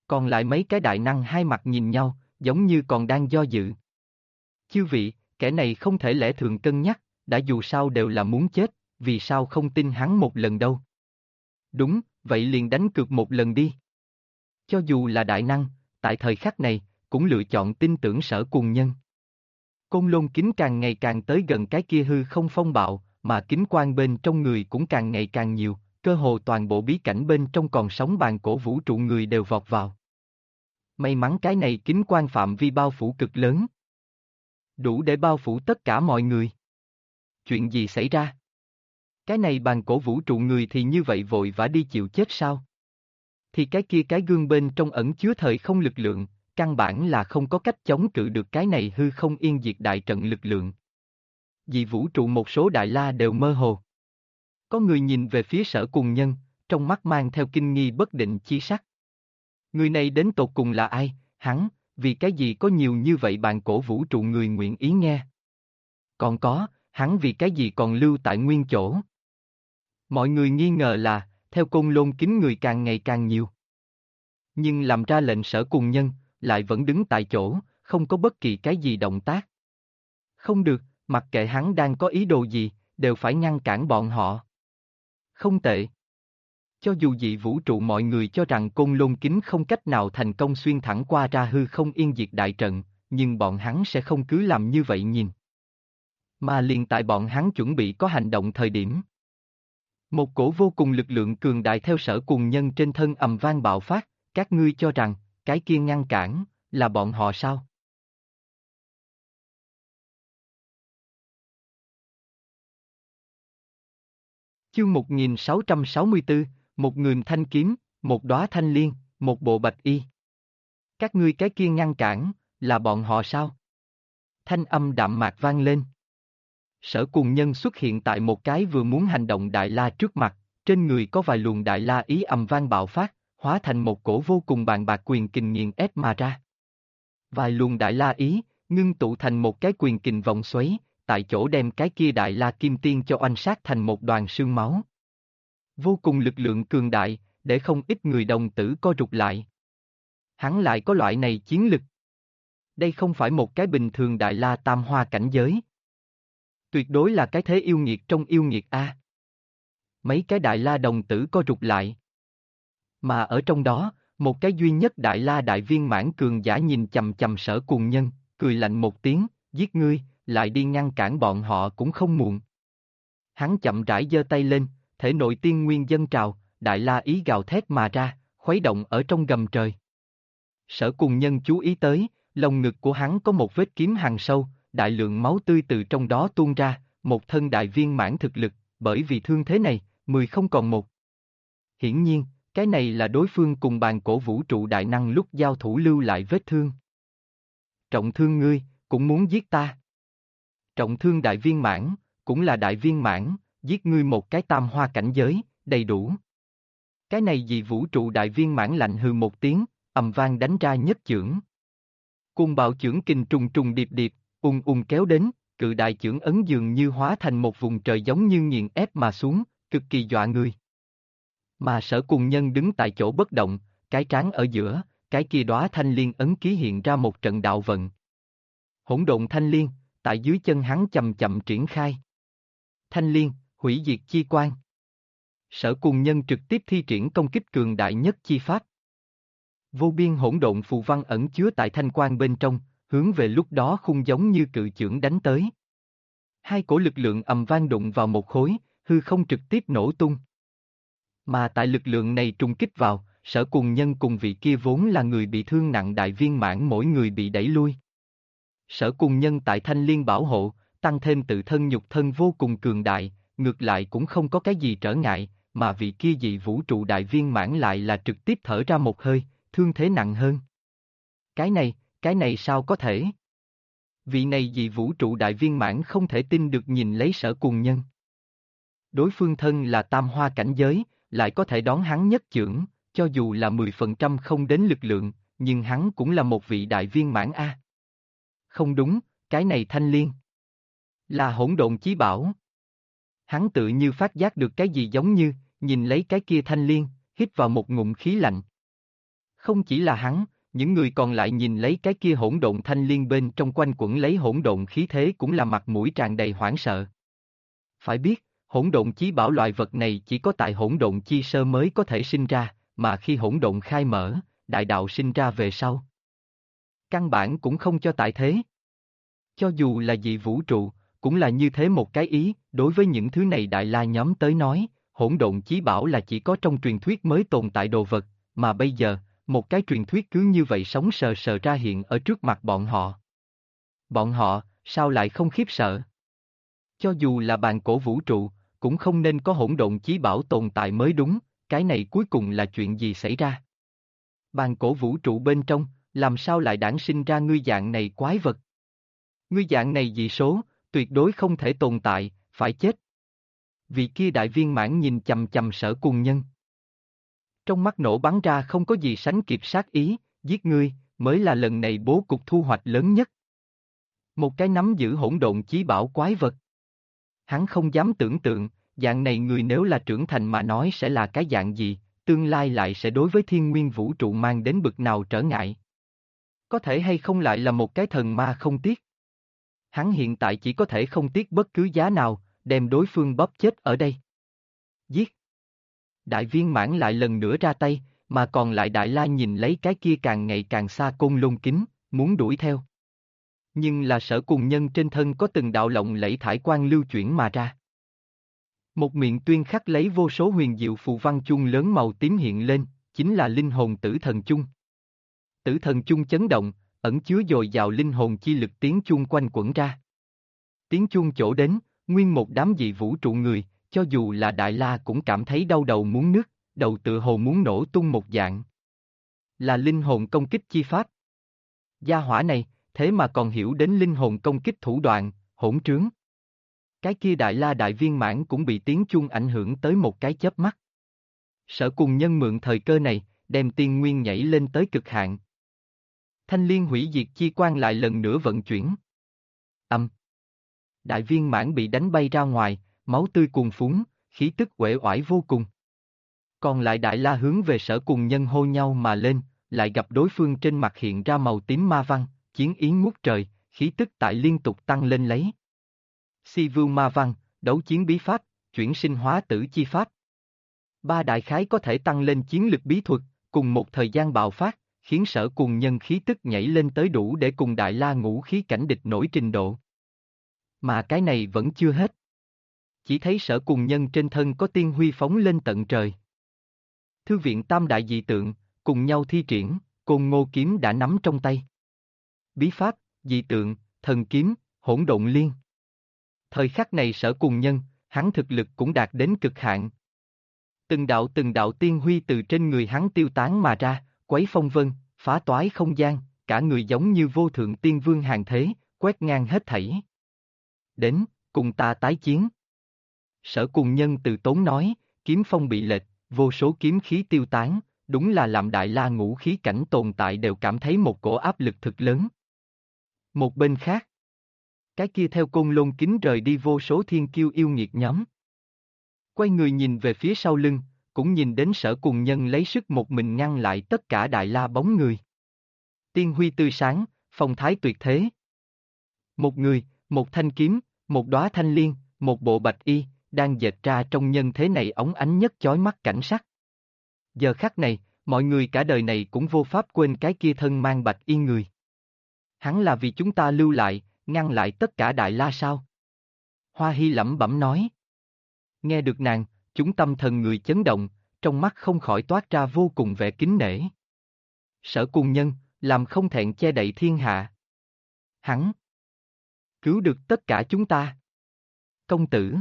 [SPEAKER 1] Còn lại mấy cái đại năng hai mặt nhìn nhau, giống như còn đang do dự. Chư vị, kẻ này không thể lẽ thường cân nhắc, đã dù sao đều là muốn chết, vì sao không tin hắn một lần đâu. Đúng, vậy liền đánh cược một lần đi. Cho dù là đại năng, tại thời khắc này, cũng lựa chọn tin tưởng Sở Cùng Nhân. Côn Lôn kính càng ngày càng tới gần cái kia hư không phong bạo, mà kính quang bên trong người cũng càng ngày càng nhiều, cơ hồ toàn bộ bí cảnh bên trong còn sống bàn cổ vũ trụ người đều vọt vào. May mắn cái này kính quang phạm vi bao phủ cực lớn. Đủ để bao phủ tất cả mọi người. Chuyện gì xảy ra? Cái này bàn cổ vũ trụ người thì như vậy vội vã đi chịu chết sao? Thì cái kia cái gương bên trong ẩn chứa thời không lực lượng, căn bản là không có cách chống cự được cái này hư không yên diệt đại trận lực lượng. Vì vũ trụ một số đại la đều mơ hồ. Có người nhìn về phía Sở Cùng Nhân, trong mắt mang theo kinh nghi bất định chi sắc. Người này đến tột cùng là ai, hắn, vì cái gì có nhiều như vậy bàn cổ vũ trụ người nguyện ý nghe? Còn có, hắn vì cái gì còn lưu tại nguyên chỗ? Mọi người nghi ngờ là, theo Côn Lôn kính người càng ngày càng nhiều. Nhưng làm ra lệnh Sở Cùng Nhân, lại vẫn đứng tại chỗ, không có bất kỳ cái gì động tác. Không được, mặc kệ hắn đang có ý đồ gì, đều phải ngăn cản bọn họ. Không tệ. Cho dù dị vũ trụ mọi người cho rằng Côn Lôn kính không cách nào thành công xuyên thẳng qua ra hư không yên diệt đại trận, nhưng bọn hắn sẽ không cứ làm như vậy nhìn. Mà liền tại bọn hắn chuẩn bị có hành động thời điểm. Một cổ vô cùng lực lượng cường đại theo Sở Cùng Nhân trên thân ầm vang bạo phát, các ngươi cho rằng, cái kia ngăn cản, là bọn họ sao? Chương 1664, một ngườm thanh kiếm, một đóa thanh liên, một bộ bạch y. Các ngươi cái kia ngăn cản, là bọn họ sao? Thanh âm đạm mạc vang lên. Sở Cùng Nhân xuất hiện tại một cái vừa muốn hành động đại la trước mặt, trên người có vài luồng đại la ý ầm vang bạo phát, hóa thành một cổ vô cùng bàn bạc quyền kình nghiền ép mà ra. Vài luồng đại la ý, ngưng tụ thành một cái quyền kình vòng xoáy, tại chỗ đem cái kia đại la kim tiên cho oanh sát thành một đoàn sương máu. Vô cùng lực lượng cường đại, để không ít người đồng tử co rụt lại. Hắn lại có loại này chiến lực. Đây không phải một cái bình thường đại la tam hoa cảnh giới. Tuyệt đối là cái thế yêu nghiệt trong yêu nghiệt A. Mấy cái đại la đồng tử co rụt lại. Mà ở trong đó, một cái duy nhất đại la đại viên mãn cường giả nhìn chầm chầm Sở Cùng Nhân, cười lạnh một tiếng, giết ngươi, lại đi ngăn cản bọn họ cũng không muộn. Hắn chậm rãi giơ tay lên, thể nội tiên nguyên dâng trào, đại la ý gào thét mà ra, khuấy động ở trong gầm trời. Sở Cùng Nhân chú ý tới, lồng ngực của hắn có một vết kiếm hằn sâu, đại lượng máu tươi từ trong đó tuôn ra, một thân đại viên mãn thực lực, bởi vì thương thế này, 10 không còn một. Hiển nhiên, cái này là đối phương cùng bàn cổ vũ trụ đại năng lúc giao thủ lưu lại vết thương. Trọng thương ngươi, cũng muốn giết ta. Trọng thương đại viên mãn, cũng là đại viên mãn, giết ngươi một cái tam hoa cảnh giới, đầy đủ. Cái này vì vũ trụ đại viên mãn lạnh hừ một tiếng, ầm vang đánh ra nhất chưởng. Cùng bạo chưởng kình trùng trùng điệp điệp, kéo đến, cự đại chưởng ấn dường như hóa thành một vùng trời giống như nghiền ép mà xuống, cực kỳ dọa người. Mà Sở Cùng Nhân đứng tại chỗ bất động, cái trán ở giữa, cái kia đóa thanh liên ấn ký hiện ra một trận đạo vận. Hỗn độn thanh liên, tại dưới chân hắn chậm chậm triển khai. Thanh liên, hủy diệt chi quan. Sở Cùng Nhân trực tiếp thi triển công kích cường đại nhất chi pháp. Vô biên hỗn độn phù văn ẩn chứa tại thanh quan bên trong, hướng về lúc đó khung giống như cự chưởng đánh tới. Hai cổ lực lượng ầm vang đụng vào một khối, hư không trực tiếp nổ tung. Mà tại lực lượng này trùng kích vào, Sở Cùng Nhân cùng vị kia vốn là người bị thương nặng đại viên mãn mỗi người bị đẩy lui. Sở Cùng Nhân tại thanh liên bảo hộ, tăng thêm tự thân nhục thân vô cùng cường đại, ngược lại cũng không có cái gì trở ngại, mà vị kia dị vũ trụ đại viên mãn lại là trực tiếp thở ra một hơi, thương thế nặng hơn. Cái này sao có thể? Vị này dị vũ trụ đại viên mãn không thể tin được nhìn lấy Sở Cùng Nhân. Đối phương thân là tam hoa cảnh giới, lại có thể đón hắn nhất chưởng, cho dù là 10% không đến lực lượng, nhưng hắn cũng là một vị đại viên mãn A. Không đúng, cái này thanh liên là hỗn độn chí bảo. Hắn tự như phát giác được cái gì giống như, nhìn lấy cái kia thanh liên, hít vào một ngụm khí lạnh. Không chỉ là hắn, những người còn lại nhìn lấy cái kia hỗn độn thanh liên bên trong quanh quẩn lấy hỗn độn khí thế cũng là mặt mũi tràn đầy hoảng sợ. Phải biết, hỗn độn chí bảo loại vật này chỉ có tại hỗn độn chi sơ mới có thể sinh ra, mà khi hỗn độn khai mở, đại đạo sinh ra về sau. Căn bản cũng không cho tại thế. Cho dù là dị vũ trụ, cũng là như thế một cái ý, đối với những thứ này Đại La nhóm tới nói, hỗn độn chí bảo là chỉ có trong truyền thuyết mới tồn tại đồ vật, mà bây giờ, một cái truyền thuyết cứ như vậy sống sờ sờ ra hiện ở trước mặt bọn họ. Bọn họ, sao lại không khiếp sợ? Cho dù là bàn cổ vũ trụ, cũng không nên có hỗn độn chí bảo tồn tại mới đúng, cái này cuối cùng là chuyện gì xảy ra? Bàn cổ vũ trụ bên trong, làm sao lại đản sinh ra ngươi dạng này quái vật? Ngươi dạng này dị số, tuyệt đối không thể tồn tại, phải chết. Vị kia đại viên mãn nhìn chầm chầm Sở Cùng Nhân. Trong mắt nổ bắn ra không có gì sánh kịp sát ý, giết ngươi, mới là lần này bố cục thu hoạch lớn nhất. Một cái nắm giữ hỗn độn chí bảo quái vật. Hắn không dám tưởng tượng, dạng này người nếu là trưởng thành mà nói sẽ là cái dạng gì, tương lai lại sẽ đối với thiên nguyên vũ trụ mang đến bực nào trở ngại. Có thể hay không lại là một cái thần ma không tiếc. Hắn hiện tại chỉ có thể không tiếc bất cứ giá nào, đem đối phương bóp chết ở đây. Giết. Đại viên mãn lại lần nữa ra tay, mà còn lại Đại La nhìn lấy cái kia càng ngày càng xa Côn Lôn kính, muốn đuổi theo. Nhưng là Sở Cùng Nhân trên thân có từng đạo lộng lẫy thải quang lưu chuyển mà ra. Một miệng tuyên khắc lấy vô số huyền diệu phù văn chung lớn màu tím hiện lên, chính là linh hồn tử thần chung. Tử thần chung chấn động, ẩn chứa dồi dào linh hồn chi lực tiếng chuông quanh quẩn ra. Tiếng chuông chỗ đến, nguyên một đám dị vũ trụ người, cho dù là Đại La cũng cảm thấy đau đầu muốn nứt, đầu tựa hồ muốn nổ tung một dạng. Là linh hồn công kích chi pháp. Gia hỏa này, thế mà còn hiểu đến linh hồn công kích thủ đoạn, hỗn trướng. Cái kia Đại La đại viên mãn cũng bị tiếng chuông ảnh hưởng tới một cái chớp mắt. Sở Cùng Nhân mượn thời cơ này, đem tiên nguyên nhảy lên tới cực hạn. Thanh liên hủy diệt chi quan lại lần nữa vận chuyển. Đại viên mãn bị đánh bay ra ngoài, máu tươi cuồn phúng, khí tức uể oải vô cùng. Còn lại Đại La hướng về Sở Cùng Nhân hô nhau mà lên, lại gặp đối phương trên mặt hiện ra màu tím ma văn, chiến ý ngút trời, khí tức tại liên tục tăng lên lấy. Si Vưu ma văn, đấu chiến bí pháp, chuyển sinh hóa tử chi pháp. Ba đại khái có thể tăng lên chiến lực bí thuật, cùng một thời gian bạo phát, khiến Sở Cùng Nhân khí tức nhảy lên tới đủ để cùng Đại La ngũ khí cảnh địch nổi trình độ. Mà cái này vẫn chưa hết. Chỉ thấy Sở Cùng Nhân trên thân có tiên huy phóng lên tận trời. Thư viện tam đại dị tượng, cùng nhau thi triển, Côn Ngô kiếm đã nắm trong tay. Bí pháp, dị tượng, thần kiếm, hỗn độn liên. Thời khắc này Sở Cùng Nhân, hắn thực lực cũng đạt đến cực hạn. Từng đạo tiên huy từ trên người hắn tiêu tán mà ra, quấy phong vân, phá toái không gian, cả người giống như vô thượng tiên vương hàng thế, quét ngang hết thảy. Đến, cùng ta tái chiến. Sở Cùng Nhân từ tốn nói, kiếm phong bị lệch, vô số kiếm khí tiêu tán, đúng là làm Đại La ngũ khí cảnh tồn tại đều cảm thấy một cổ áp lực thực lớn. Một bên khác, cái kia theo Côn Lôn kính rời đi vô số thiên kiêu yêu nghiệt nhóm. Quay người nhìn về phía sau lưng, cũng nhìn đến Sở Cùng Nhân lấy sức một mình ngăn lại tất cả Đại La bóng người. Tiên huy tươi sáng, phong thái tuyệt thế. Một người, một thanh kiếm, một đóa thanh liên, một bộ bạch y, đang dệt ra trong nhân thế này óng ánh nhất chói mắt cảnh sắc. Giờ khắc này, mọi người cả đời này cũng vô pháp quên cái kia thân mang bạch y người. Hắn là vì chúng ta lưu lại, ngăn lại tất cả Đại La sao? Hoa Hy lẩm bẩm nói. Nghe được nàng, chúng tâm thần người chấn động, trong mắt không khỏi toát ra vô cùng vẻ kính nể. Sở Cùng Nhân, làm không thẹn che đậy thiên hạ. Hắn cứu được tất cả chúng ta. Công tử.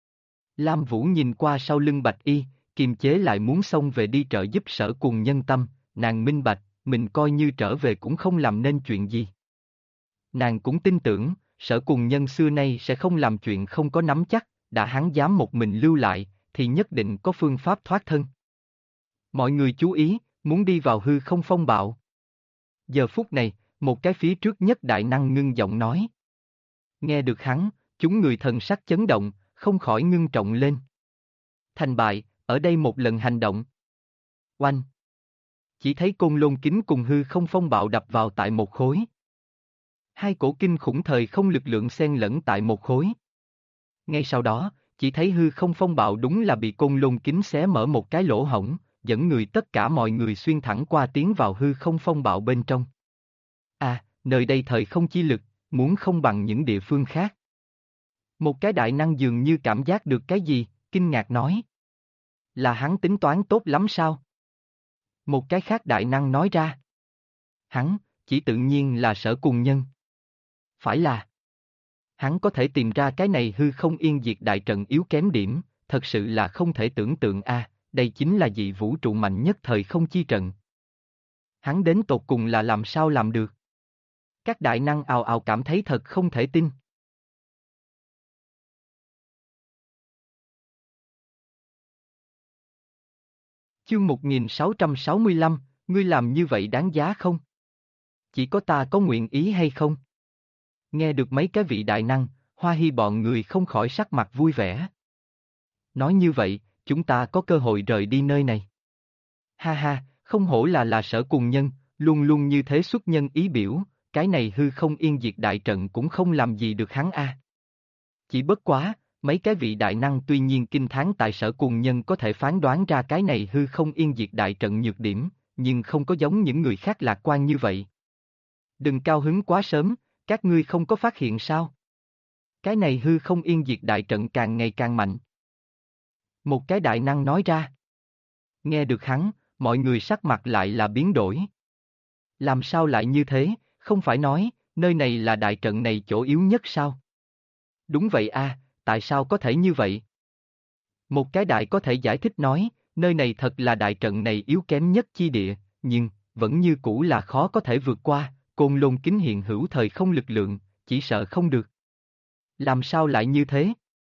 [SPEAKER 1] Lam Vũ nhìn qua sau lưng Bạch Y, kiềm chế lại muốn xông về đi trợ giúp Sở Cùng Nhân tâm, nàng minh bạch, mình coi như trở về cũng không làm nên chuyện gì. Nàng cũng tin tưởng, Sở Cùng Nhân xưa nay sẽ không làm chuyện không có nắm chắc, đã hắn dám một mình lưu lại, thì nhất định có phương pháp thoát thân. Mọi người chú ý, muốn đi vào hư không phong bạo. Giờ phút này, một cái phía trước nhất đại năng ngưng giọng nói. Nghe được hắn, chúng người thần sắc chấn động, không khỏi ngưng trọng lên. Thành bại, ở đây một lần hành động. Oanh! chỉ thấy côn lôn kính cùng hư không phong bạo đập vào tại một khối. Hai cổ kinh khủng thời không lực lượng xen lẫn tại một khối. Ngay sau đó, chỉ thấy hư không phong bạo đúng là bị côn lôn kính xé mở một cái lỗ hổng, dẫn người tất cả mọi người xuyên thẳng qua tiến vào hư không phong bạo bên trong. À, nơi đây thời không chi lực, muốn không bằng những địa phương khác. Một cái đại năng dường như cảm giác được cái gì, kinh ngạc nói. Là hắn tính toán tốt lắm sao? Một cái khác đại năng nói ra. Hắn, chỉ tự nhiên là Sở Cùng Nhân. Phải là. Hắn có thể tìm ra cái này hư không yên diệt đại trận yếu kém điểm, thật sự là không thể tưởng tượng đây chính là dị vũ trụ mạnh nhất thời không chi trận. Hắn đến tột cùng là làm sao làm được? Các đại năng ào ào cảm thấy thật không thể tin. Chương 1665, ngươi làm như vậy đáng giá không? Chỉ có ta có nguyện ý hay không? Nghe được mấy cái vị đại năng, Hoa Hy bọn người không khỏi sắc mặt vui vẻ. Nói như vậy, chúng ta có cơ hội rời đi nơi này. Ha ha, không hổ là Sở Cùng Nhân, luôn luôn như thế xuất nhân ý biểu, cái này hư không yên diệt đại trận cũng không làm gì được hắn Chỉ bất quá, mấy cái vị đại năng tuy nhiên kinh thán tại Sở Cùng Nhân có thể phán đoán ra cái này hư không yên diệt đại trận nhược điểm, nhưng không có giống những người khác lạc quan như vậy. Đừng cao hứng quá sớm, các ngươi không có phát hiện sao? Cái này hư không yên diệt đại trận càng ngày càng mạnh. Một cái đại năng nói ra. Nghe được hắn, mọi người sắc mặt lại là biến đổi. Làm sao lại như thế, không phải nói, nơi này là đại trận này chỗ yếu nhất sao? Đúng vậy tại sao có thể như vậy? Một cái đại có thể giải thích nói, nơi này thật là đại trận này yếu kém nhất chi địa, nhưng, vẫn như cũ là khó có thể vượt qua, côn lôn kính hiện hữu thời không lực lượng, chỉ sợ không được. Làm sao lại như thế?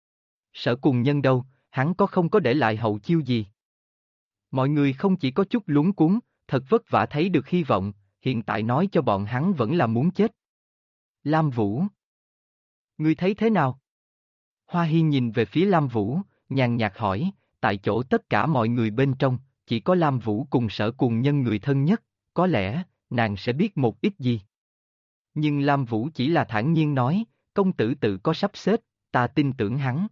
[SPEAKER 1] Sở Cùng Nhân đâu, hắn không có để lại hậu chiêu gì? Mọi người không chỉ có chút luống cuống, thật vất vả thấy được hy vọng, hiện tại nói cho bọn hắn vẫn là muốn chết. Lam Vũ. Ngươi thấy thế nào? Hoa Hi nhìn về phía Lam Vũ, nhàn nhạt hỏi, tại chỗ tất cả mọi người bên trong, chỉ có Lam Vũ cùng Sở Cùng Nhân người thân nhất, có lẽ, nàng sẽ biết một ít gì. Nhưng Lam Vũ chỉ là thản nhiên nói, công tử tự có sắp xếp, ta tin tưởng hắn.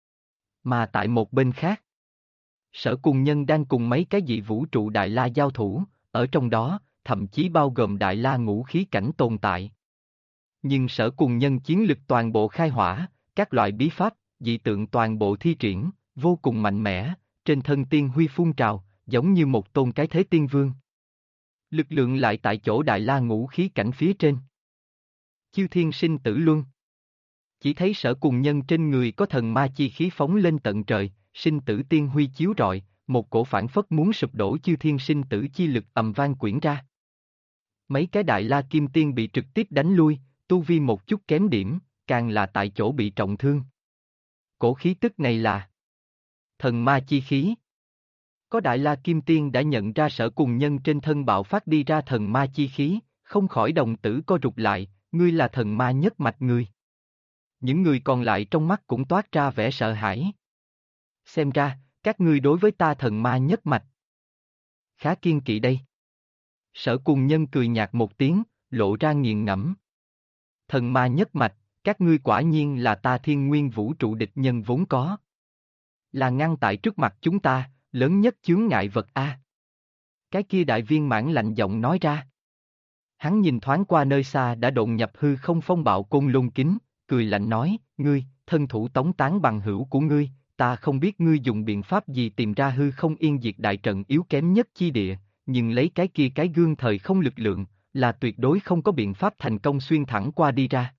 [SPEAKER 1] Mà tại một bên khác, Sở Cùng Nhân đang cùng mấy cái dị vũ trụ Đại La giao thủ, ở trong đó, thậm chí bao gồm Đại La ngũ khí cảnh tồn tại. Nhưng Sở Cùng Nhân chiến lực toàn bộ khai hỏa, các loại bí pháp, dị tượng toàn bộ thi triển, vô cùng mạnh mẽ, trên thân tiên huy phun trào, giống như một tôn cái thế tiên vương. Lực lượng lại tại chỗ Đại La ngũ khí cảnh phía trên. Chiêu Thiên Sinh Tử Luân. Chỉ thấy Sở Cùng Nhân trên người có thần ma chi khí phóng lên tận trời, sinh tử tiên huy chiếu rọi, một cổ phản phất muốn sụp đổ Chư Thiên Sinh Tử chi lực ầm vang quyển ra. Mấy cái Đại La Kim Tiên bị trực tiếp đánh lui, tu vi một chút kém điểm, càng là tại chỗ bị trọng thương. Cổ khí tức này là thần ma chi khí. Có Đại La Kim Tiên đã nhận ra Sở Cùng Nhân trên thân bạo phát đi ra thần ma chi khí, không khỏi đồng tử co rụt lại, ngươi là thần ma nhất mạch người. Những người còn lại trong mắt cũng toát ra vẻ sợ hãi. Xem ra, các ngươi đối với ta thần ma nhất mạch khá kiên kỵ đây. Sở Cùng Nhân cười nhạt một tiếng, lộ ra nghiền ngẫm. Thần ma nhất mạch, các ngươi quả nhiên là ta thiên nguyên vũ trụ địch nhân vốn có. Là ngăn tại trước mặt chúng ta, lớn nhất chướng ngại vật Cái kia đại viên mãn lạnh giọng nói ra. Hắn nhìn thoáng qua nơi xa đã độn nhập hư không phong bạo côn lôn kính, cười lạnh nói, ngươi, thân thủ tống tán bằng hữu của ngươi, ta không biết ngươi dùng biện pháp gì tìm ra hư không yên diệt đại trận yếu kém nhất chi địa, nhưng lấy cái kia cái gương thời không lực lượng, là tuyệt đối không có biện pháp thành công xuyên thẳng qua đi ra.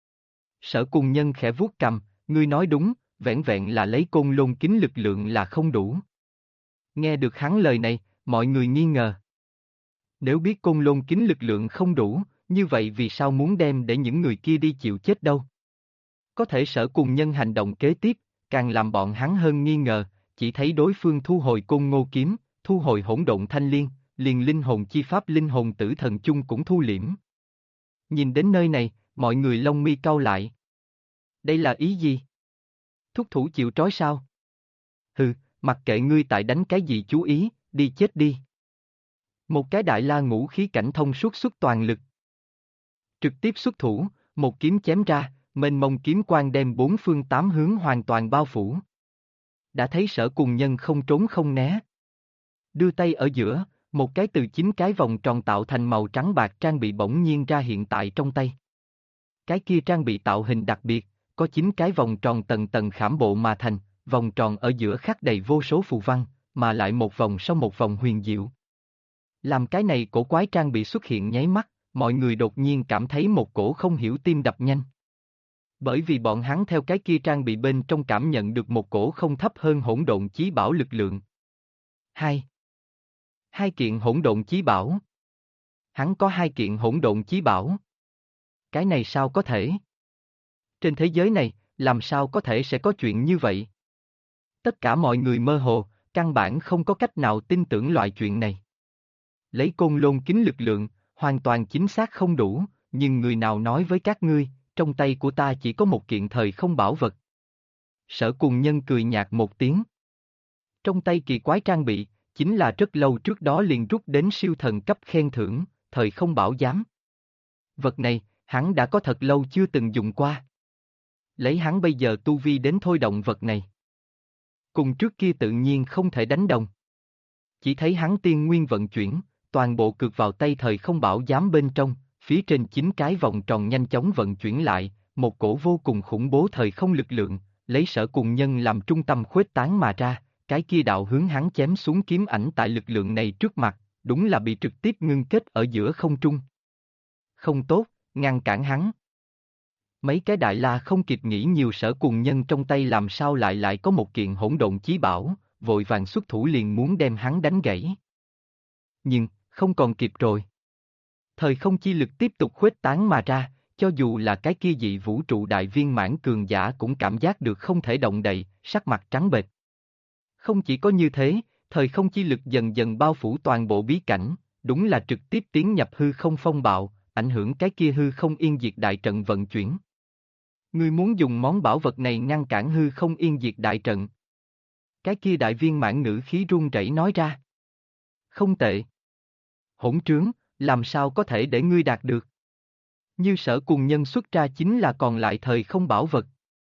[SPEAKER 1] Sở Cùng Nhân khẽ vuốt cằm, ngươi nói đúng, vẻn vẹn là lấy côn lôn kính lực lượng là không đủ. Nghe được hắn lời này, mọi người nghi ngờ. Nếu biết côn lôn kính lực lượng không đủ, như vậy vì sao muốn đem để những người kia đi chịu chết đâu? Có thể Sở Cùng Nhân hành động kế tiếp, càng làm bọn hắn hơn nghi ngờ, chỉ thấy đối phương thu hồi côn ngô kiếm, thu hồi hỗn độn thanh liên, liền linh hồn chi pháp linh hồn tử thần chung cũng thu liễm. Nhìn đến nơi này, mọi người lông mi cau lại. Đây là ý gì? Thúc thủ chịu trói sao? Hừ, mặc kệ ngươi tại đánh cái gì chú ý, đi chết đi. Một cái đại la ngũ khí cảnh thông xuất toàn lực. Trực tiếp xuất thủ, một kiếm chém ra, mênh mông kiếm quang đem bốn phương tám hướng hoàn toàn bao phủ. Đã thấy Sở Cùng Nhân không trốn không né. Đưa tay ở giữa, một cái từ 9 cái vòng tròn tạo thành màu trắng bạc trang bị bỗng nhiên ra hiện tại trong tay. Cái kia trang bị tạo hình đặc biệt, có 9 cái vòng tròn tầng tầng khảm bộ mà thành, vòng tròn ở giữa khắc đầy vô số phù văn, mà lại một vòng sau một vòng huyền diệu. Làm cái này cổ quái trang bị xuất hiện nháy mắt, mọi người đột nhiên cảm thấy một cổ không hiểu tim đập nhanh. Bởi vì bọn hắn theo cái kia trang bị bên trong cảm nhận được một cổ không thấp hơn hỗn độn chí bảo lực lượng. Hai kiện hỗn độn chí bảo. Hắn có 2 kiện hỗn độn chí bảo. Cái này sao có thể? Trên thế giới này, làm sao có thể sẽ có chuyện như vậy? Tất cả mọi người mơ hồ, căn bản không có cách nào tin tưởng loại chuyện này. Lấy côn lôn kính lực lượng, hoàn toàn chính xác không đủ, nhưng người nào nói với các ngươi, trong tay của ta chỉ có một kiện thời không bảo vật. Sở Cùng Nhân cười nhạt một tiếng. Trong tay kỳ quái trang bị, chính là rất lâu trước đó liền rút đến siêu thần cấp khen thưởng, thời không bảo giám. Vật này, hắn đã có thật lâu chưa từng dùng qua. Lấy hắn bây giờ tu vi đến thôi động vật này. Cùng trước kia tự nhiên không thể đánh đồng. Chỉ thấy hắn tiên nguyên vận chuyển, toàn bộ cược vào tay thời không bảo giám bên trong, phía trên 9 cái vòng tròn nhanh chóng vận chuyển lại, một cổ vô cùng khủng bố thời không lực lượng, lấy Sở Cùng Nhân làm trung tâm khuếch tán mà ra, cái kia đạo hướng hắn chém xuống kiếm ảnh tại lực lượng này trước mặt, đúng là bị trực tiếp ngưng kết ở giữa không trung. Không tốt, ngăn cản hắn. Mấy cái đại la không kịp nghĩ nhiều, Sở Cùng Nhân trong tay làm sao lại có một kiện hỗn độn chí bảo, vội vàng xuất thủ liền muốn đem hắn đánh gãy. Nhưng, không còn kịp rồi. Thời không chi lực tiếp tục khuếch tán mà ra, cho dù là cái kia dị vũ trụ đại viên mãn cường giả cũng cảm giác được không thể động đậy, sắc mặt trắng bệch. Không chỉ có như thế, thời không chi lực dần dần bao phủ toàn bộ bí cảnh, đúng là trực tiếp tiến nhập hư không phong bạo, ảnh hưởng cái kia hư không yên diệt đại trận vận chuyển. Ngươi muốn dùng món bảo vật này ngăn cản hư không yên diệt đại trận. Cái kia đại viên mãn ngữ khí run rẩy nói ra. Không tệ. Hỗn trướng, làm sao có thể để ngươi đạt được? Như Sở Cùng Nhân xuất ra chính là còn lại thời không bảo vật.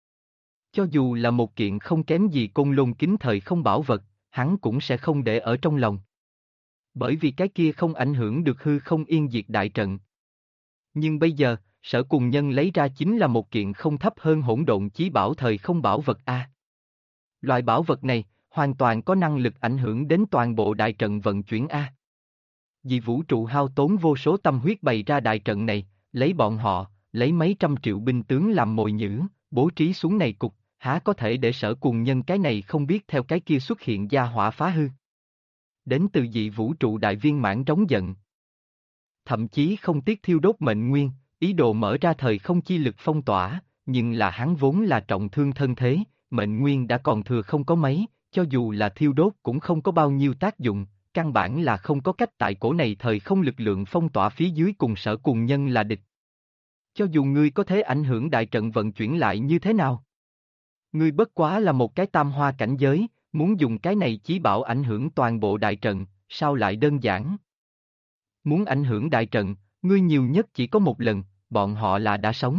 [SPEAKER 1] Cho dù là một kiện không kém gì côn lôn kính thời không bảo vật, hắn cũng sẽ không để ở trong lòng. Bởi vì cái kia không ảnh hưởng được hư không yên diệt đại trận. Nhưng bây giờ, Sở Cùng Nhân lấy ra chính là một kiện không thấp hơn hỗn độn chí bảo thời không bảo vật A. Loại bảo vật này, hoàn toàn có năng lực ảnh hưởng đến toàn bộ đại trận vận chuyển A. Vì vũ trụ hao tốn vô số tâm huyết bày ra đại trận này, lấy bọn họ, lấy mấy trăm triệu binh tướng làm mồi nhử, bố trí xuống này cục, há có thể để Sở Cùng Nhân cái này không biết theo cái kia xuất hiện gia hỏa phá hư. Đến từ dị vũ trụ đại viên mãn trống giận. Thậm chí không tiếc thiêu đốt mệnh nguyên, ý đồ mở ra thời không chi lực phong tỏa, nhưng là hắn vốn là trọng thương thân thế, mệnh nguyên đã còn thừa không có mấy, cho dù là thiêu đốt cũng không có bao nhiêu tác dụng, căn bản là không có cách tại cổ này thời không lực lượng phong tỏa phía dưới cùng Sở Cùng Nhân là địch. Cho dù ngươi có thể ảnh hưởng đại trận vận chuyển lại như thế nào? Ngươi bất quá là một cái tam hoa cảnh giới, muốn dùng cái này chí bảo ảnh hưởng toàn bộ đại trận, sao lại đơn giản? Muốn ảnh hưởng đại trận, ngươi nhiều nhất chỉ có một lần, bọn họ là đã sống.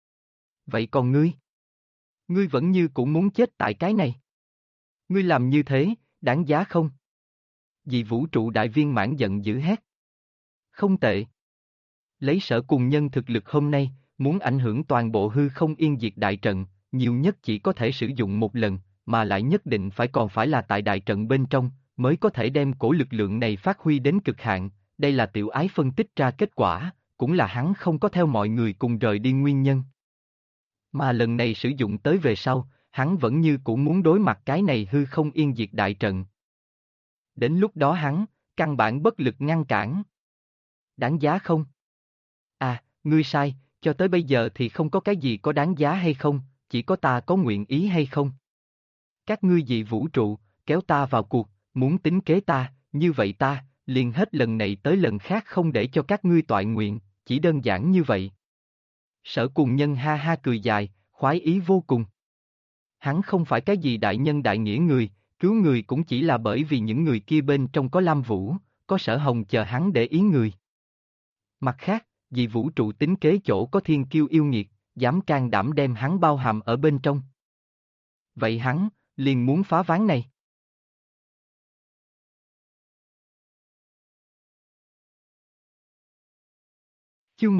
[SPEAKER 1] Vậy còn ngươi? Ngươi vẫn như cũng muốn chết tại cái này. Ngươi làm như thế, đáng giá không? Dị vũ trụ đại viên mãn giận dữ hét. Không tệ. Lấy Sở Cùng Nhân thực lực hôm nay, muốn ảnh hưởng toàn bộ hư không yên diệt đại trận, nhiều nhất chỉ có thể sử dụng một lần, mà lại nhất định phải là tại đại trận bên trong, mới có thể đem cổ lực lượng này phát huy đến cực hạn, đây là Tiểu Ái phân tích ra kết quả, cũng là hắn không có theo mọi người cùng rời đi nguyên nhân. Mà lần này sử dụng tới về sau, hắn vẫn như cũng muốn đối mặt cái này hư không yên diệt đại trận. Đến lúc đó hắn, căn bản bất lực ngăn cản. Đáng giá không? À, ngươi sai, cho tới bây giờ thì không có cái gì có đáng giá hay không, chỉ có ta có nguyện ý hay không. Các ngươi dị vũ trụ, kéo ta vào cuộc, muốn tính kế ta, như vậy ta, liền hết lần này tới lần khác không để cho các ngươi toại nguyện, chỉ đơn giản như vậy. Sở Cùng Nhân ha ha cười dài, khoái ý vô cùng. Hắn không phải cái gì đại nhân đại nghĩa người, cứu người cũng chỉ là bởi vì những người kia bên trong có Lam Vũ, có Sở Hồng chờ hắn để ý người. Mặt khác, vì vũ trụ tính kế chỗ có thiên kiêu yêu nghiệt, dám can đảm đem hắn bao hàm ở bên trong. Vậy hắn, liền muốn phá ván này. Chương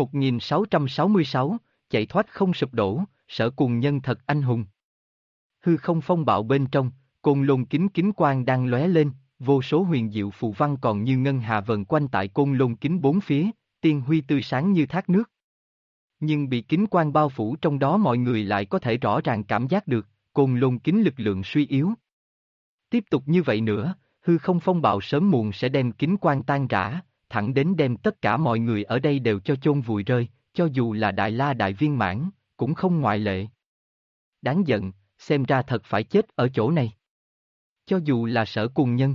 [SPEAKER 1] 1666, chạy thoát không sụp đổ, Sở Cùng Nhân thật anh hùng. Hư không phong bạo bên trong, côn lôn kính kính quang đang lóe lên, vô số huyền diệu phù văn còn như ngân hà vần quanh tại côn lôn kính bốn phía, tiên huy tươi sáng như thác nước. Nhưng bị kính quang bao phủ trong đó mọi người lại có thể rõ ràng cảm giác được, côn lôn kính lực lượng suy yếu. Tiếp tục như vậy nữa, hư không phong bạo sớm muộn sẽ đem kính quang tan rã, thẳng đến đem tất cả mọi người ở đây đều cho chôn vùi rơi, cho dù là Đại La Đại Viên Mãn, cũng không ngoại lệ. Đáng giận, xem ra thật phải chết ở chỗ này. Cho dù là Sở Cùng Nhân.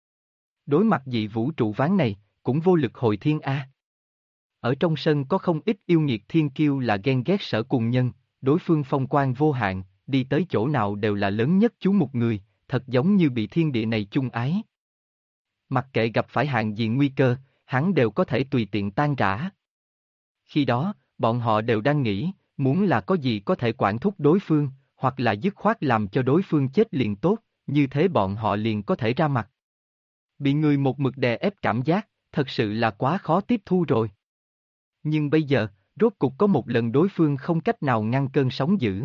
[SPEAKER 1] Đối mặt dị vũ trụ ván này, cũng vô lực hồi thiên A. Ở trong sân có không ít yêu nghiệt thiên kiêu là ghen ghét Sở Cùng Nhân, đối phương phong quang vô hạn, đi tới chỗ nào đều là lớn nhất chú một người, thật giống như bị thiên địa này chung ái. Mặc kệ gặp phải hạng gì nguy cơ, hắn đều có thể tùy tiện tan rã. Khi đó, bọn họ đều đang nghĩ, muốn là có gì có thể quản thúc đối phương, hoặc là dứt khoát làm cho đối phương chết liền tốt, như thế bọn họ liền có thể ra mặt. Bị người một mực đè ép cảm giác, thật sự là quá khó tiếp thu rồi. Nhưng bây giờ, rốt cục có một lần đối phương không cách nào ngăn cơn sóng dữ.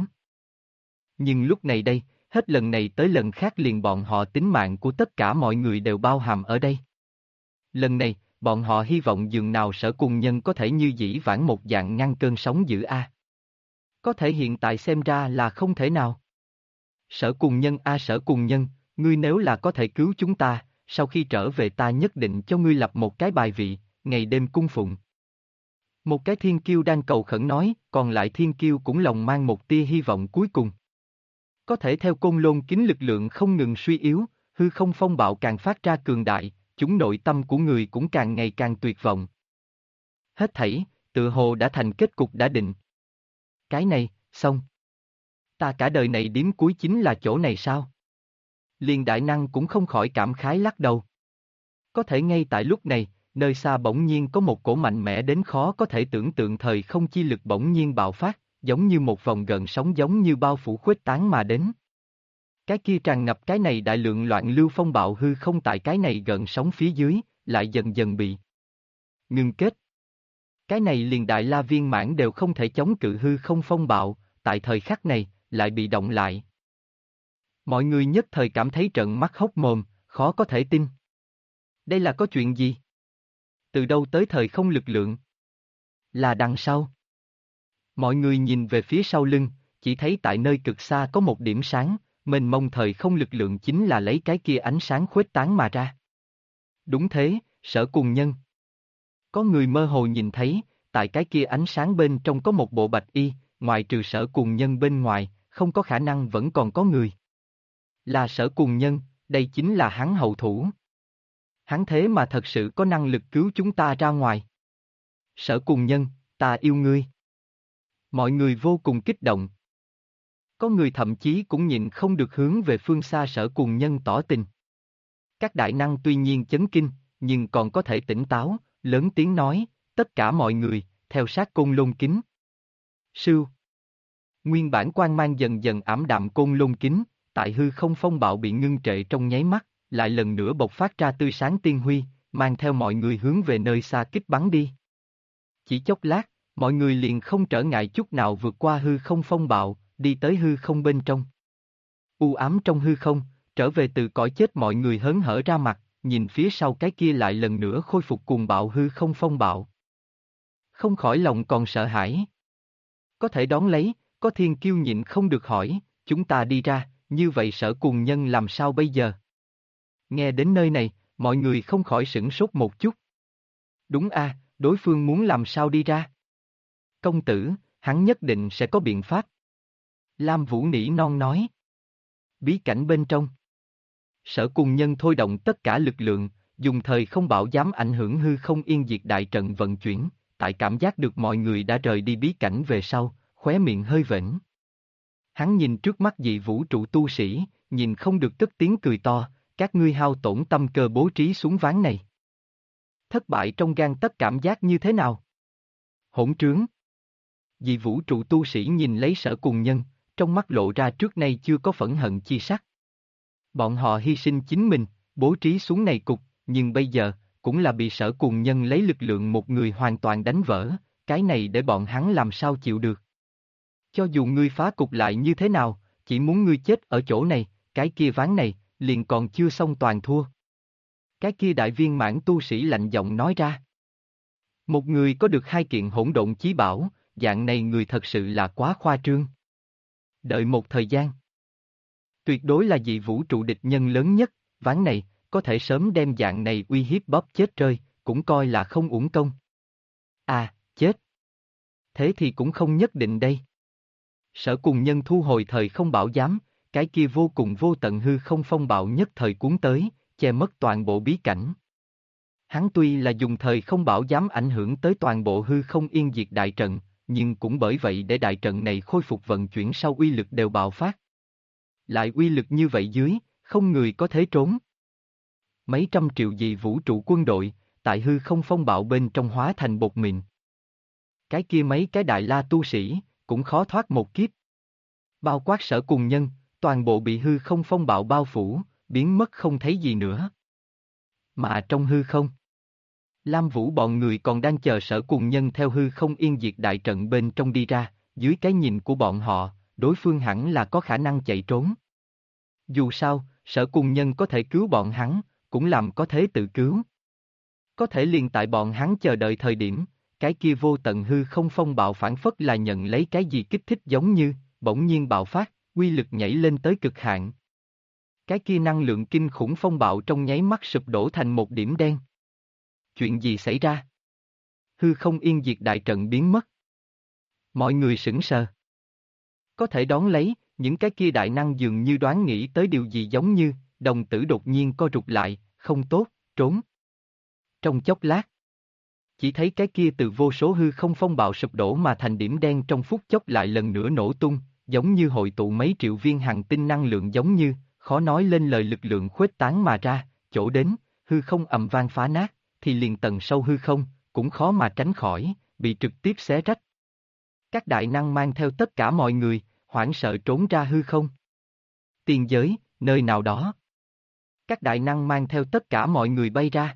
[SPEAKER 1] Nhưng lúc này đây, hết lần này tới lần khác liền bọn họ tính mạng của tất cả mọi người đều bao hàm ở đây. Lần này, bọn họ hy vọng dường nào Sở Cùng Nhân có thể như dĩ vãng một dạng ngăn cơn sóng dữ A. Có thể hiện tại xem ra là không thể nào. Sở Cùng Nhân A Sở Cùng Nhân, ngươi nếu là có thể cứu chúng ta, sau khi trở về ta nhất định cho ngươi lập một cái bài vị, ngày đêm cung phụng. Một cái thiên kiêu đang cầu khẩn nói, còn lại thiên kiêu cũng lòng mang một tia hy vọng cuối cùng. Có thể theo côn lôn kính lực lượng không ngừng suy yếu, hư không phong bạo càng phát ra cường đại, chúng nội tâm của người cũng càng ngày càng tuyệt vọng. Hết thảy, tựa hồ đã thành kết cục đã định. Cái này, xong. Ta cả đời này điếm cuối chính là chỗ này sao? Liền đại năng cũng không khỏi cảm khái lắc đầu. Có thể ngay tại lúc này, nơi xa bỗng nhiên có một cổ mạnh mẽ đến khó có thể tưởng tượng thời không chi lực bỗng nhiên bạo phát, giống như một vòng gợn sóng giống như bao phủ khuếch tán mà đến. Cái kia tràn ngập cái này đại lượng loạn lưu phong bạo hư không tại cái này gợn sóng phía dưới, lại dần dần bị ngưng kết. Cái này liền Đại La Viên Mãn đều không thể chống cự hư không phong bạo, tại thời khắc này, lại bị động lại. Mọi người nhất thời cảm thấy trợn mắt hốc mồm, khó có thể tin. Đây là có chuyện gì? Từ đâu tới thời không lực lượng? Là đằng sau. Mọi người nhìn về phía sau lưng, chỉ thấy tại nơi cực xa có một điểm sáng, mênh mông thời không lực lượng chính là lấy cái kia ánh sáng khuếch tán mà ra. Đúng thế, Sở Cùng Nhân. Có người mơ hồ nhìn thấy, tại cái kia ánh sáng bên trong có một bộ bạch y, ngoài trừ Sở Cùng Nhân bên ngoài, không có khả năng vẫn còn có người. Là Sở Cùng Nhân, đây chính là hắn hậu thủ. Hắn thế mà thật sự có năng lực cứu chúng ta ra ngoài. Sở Cùng Nhân, ta yêu ngươi. Mọi người vô cùng kích động. Có người thậm chí cũng nhịn không được hướng về phương xa Sở Cùng Nhân tỏ tình. Các đại năng tuy nhiên chấn kinh, nhưng còn có thể tỉnh táo, lớn tiếng nói, tất cả mọi người, theo sát côn lôn kính. Sưu. Nguyên bản quang mang dần dần ảm đạm côn lôn kính, tại hư không phong bạo bị ngưng trệ trong nháy mắt, lại lần nữa bộc phát ra tươi sáng tiên huy, mang theo mọi người hướng về nơi xa kích bắn đi. Chỉ chốc lát, mọi người liền không trở ngại chút nào vượt qua hư không phong bạo, đi tới hư không bên trong. U ám trong hư không, trở về từ cõi chết mọi người hớn hở ra mặt, nhìn phía sau cái kia lại lần nữa khôi phục cuồng bạo hư không phong bạo. Không khỏi lòng còn sợ hãi. Có thể đón lấy, có thiên kiêu nhịn không được hỏi, chúng ta đi ra, như vậy Sở Cùng Nhân làm sao bây giờ? Nghe đến nơi này, mọi người không khỏi sửng sốt một chút. Đúng a, đối phương muốn làm sao đi ra? Công tử, hắn nhất định sẽ có biện pháp. Lam Vũ nỉ non nói. Bí cảnh bên trong. Sở Cùng Nhân thôi động tất cả lực lượng, dùng thời không bạo dám ảnh hưởng hư không yên diệt đại trận vận chuyển, tại cảm giác được mọi người đã rời đi bí cảnh về sau, khóe miệng hơi vểnh. Hắn nhìn trước mắt dị vũ trụ tu sĩ, nhìn không được cất tiếng cười to, các ngươi hao tổn tâm cơ bố trí xuống ván này. thất bại trong gang tấc cảm giác như thế nào? Hỗn trướng. Dị vũ trụ tu sĩ nhìn lấy Sở Cùng Nhân, trong mắt lộ ra trước nay chưa có phẫn hận chi sắc. Bọn họ hy sinh chính mình, bố trí xuống này cục, nhưng bây giờ, cũng là bị Sở Cùng Nhân lấy lực lượng một người hoàn toàn đánh vỡ, cái này để bọn hắn làm sao chịu được. Cho dù ngươi phá cục lại như thế nào, chỉ muốn ngươi chết ở chỗ này, cái kia ván này, liền còn chưa xong toàn thua. Cái kia đại viên mãn tu sĩ lạnh giọng nói ra. Một người có được 2 kiện hỗn độn chí bảo, dạng này người thật sự là quá khoa trương. Đợi một thời gian. Tuyệt đối là dị vũ trụ địch nhân lớn nhất, ván này, có thể sớm đem dạng này uy hiếp bóp chết rơi, cũng coi là không uổng công. À, chết. Thế thì cũng không nhất định đây. Sở Cùng Nhân thu hồi thời không bảo giám, cái kia vô cùng vô tận hư không phong bạo nhất thời cuốn tới, che mất toàn bộ bí cảnh. Hắn tuy là dùng thời không bảo giám ảnh hưởng tới toàn bộ hư không yên diệt đại trận, nhưng cũng bởi vậy để đại trận này khôi phục vận chuyển sau uy lực đều bạo phát. Lại uy lực như vậy dưới, không người có thể trốn. Mấy trăm triệu dị vũ trụ quân đội, tại hư không phong bạo bên trong hóa thành bột mịn. Cái kia mấy cái đại la tu sĩ, cũng khó thoát một kiếp. Bao quát Sở Cùng Nhân, toàn bộ bị hư không phong bạo bao phủ, biến mất không thấy gì nữa. Mà trong hư không, Lam Vũ bọn người còn đang chờ Sở Cùng Nhân theo hư không yên diệt đại trận bên trong đi ra, dưới cái nhìn của bọn họ, đối phương hẳn là có khả năng chạy trốn. Dù sao, Sở Cùng Nhân có thể cứu bọn hắn, cũng làm có thế tự cứu. Có thể liền tại bọn hắn chờ đợi thời điểm, cái kia vô tận hư không phong bạo phản phất là nhận lấy cái gì kích thích giống như, bỗng nhiên bạo phát, uy lực nhảy lên tới cực hạn. Cái kia năng lượng kinh khủng phong bạo trong nháy mắt sụp đổ thành một điểm đen. Chuyện gì xảy ra? Hư không yên diệt đại trận biến mất. Mọi người sững sờ. Có thể đón lấy, những cái kia đại năng dường như đoán nghĩ tới điều gì giống như, đồng tử đột nhiên co rụt lại, không tốt, trốn. Trong chốc lát, chỉ thấy cái kia từ vô số hư không phong bạo sụp đổ mà thành điểm đen trong phút chốc lại lần nữa nổ tung, giống như hội tụ mấy triệu viên hành tinh năng lượng giống như, khó nói lên lời lực lượng khuếch tán mà ra, chỗ đến, hư không ầm vang phá nát, thì liền tầng sâu hư không, cũng khó mà tránh khỏi, bị trực tiếp xé rách. Các đại năng mang theo tất cả mọi người, hoảng sợ trốn ra hư không. Tiên giới, nơi nào đó. Các đại năng mang theo tất cả mọi người bay ra.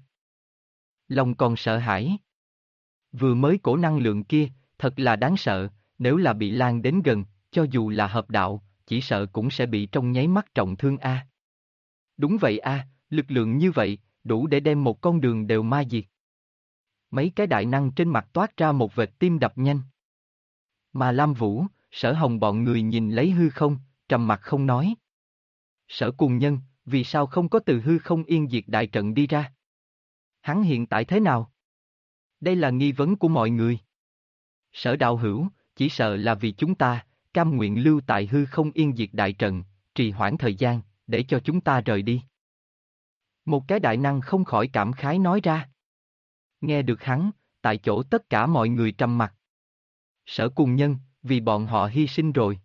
[SPEAKER 1] Lòng còn sợ hãi. Vừa mới cổ năng lượng kia, thật là đáng sợ, nếu là bị lan đến gần, cho dù là hợp đạo, chỉ sợ cũng sẽ bị trong nháy mắt trọng thương a. Đúng vậy a, lực lượng như vậy, đủ để đem một con đường đều ma diệt. Mấy cái đại năng trên mặt toát ra một vệt tim đập nhanh. Mà Lam Vũ, Sở Hồng bọn người nhìn lấy hư không, trầm mặt không nói. Sở Cùng Nhân, vì sao không có từ hư không yên diệt đại trận đi ra? Hắn hiện tại thế nào? Đây là nghi vấn của mọi người. Sở Đạo Hữu, chỉ sợ là vì chúng ta, cam nguyện lưu tại hư không yên diệt đại trận, trì hoãn thời gian, để cho chúng ta rời đi. Một cái đại năng không khỏi cảm khái nói ra. Nghe được hắn, tại chỗ tất cả mọi người trầm mặc. Sở Cùng Nhân, vì bọn họ hy sinh rồi.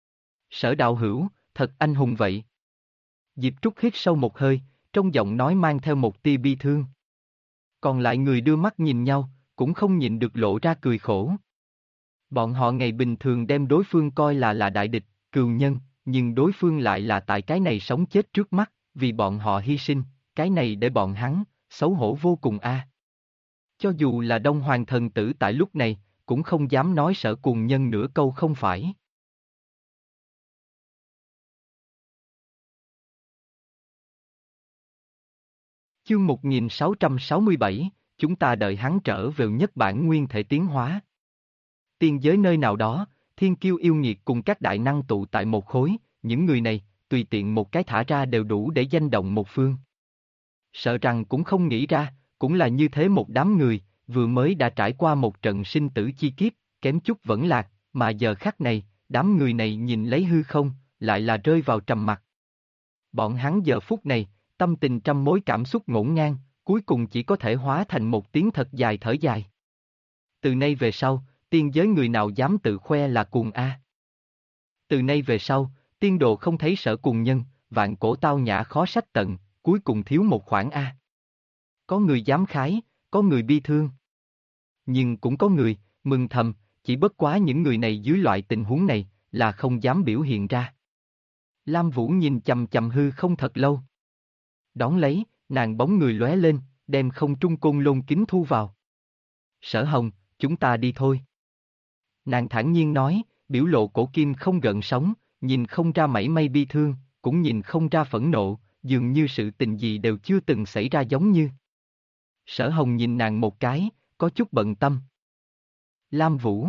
[SPEAKER 1] Sở Đạo Hữu, thật anh hùng vậy. Diệp Trúc hít sâu một hơi, trong giọng nói mang theo một tia bi thương. Còn lại người đưa mắt nhìn nhau, cũng không nhịn được lộ ra cười khổ. Bọn họ ngày bình thường đem đối phương coi là đại địch, cừu nhân, nhưng đối phương lại là tại cái này sống chết trước mắt, vì bọn họ hy sinh, cái này để bọn hắn, xấu hổ vô cùng a. Cho dù là Đông Hoàng thần tử tại lúc này, cũng không dám nói Sở Cùng Nhân nửa câu không phải. Chương 1667, chúng ta đợi hắn trở về nhất bản nguyên thể tiến hóa. Tiên giới nơi nào đó, thiên kiêu yêu nghiệt cùng các đại năng tụ tại một khối, những người này, tùy tiện một cái thả ra đều đủ để danh động một phương. Sợ rằng cũng không nghĩ ra, cũng là như thế một đám người, vừa mới đã trải qua một trận sinh tử chi kiếp, kém chút vẫn lạc, mà giờ khắc này, đám người này nhìn lấy hư không, lại là rơi vào trầm mặc. Bọn hắn giờ phút này, tâm tình trăm mối cảm xúc ngổn ngang, cuối cùng chỉ có thể hóa thành một tiếng thật dài thở dài. Từ nay về sau, tiên giới người nào dám tự khoe là cuồng a. Từ nay về sau, tiên đồ không thấy Sở Cùng Nhân, vạn cổ tao nhã khó sách tận, cuối cùng thiếu một khoản a. Có người dám khái, có người bi thương. Nhưng cũng có người, mừng thầm, chỉ bất quá những người này dưới loại tình huống này, là không dám biểu hiện ra. Lam Vũ nhìn chằm chằm hư không thật lâu. Đón lấy, nàng bóng người lóe lên, đem không trung côn lôn kính thu vào. Sở Hồng, chúng ta đi thôi. Nàng thản nhiên nói, biểu lộ cổ kim không gợn sóng, nhìn không ra mảy may bi thương, cũng nhìn không ra phẫn nộ, dường như sự tình gì đều chưa từng xảy ra giống như. Sở Hồng nhìn nàng một cái, có chút bận tâm. Lam Vũ.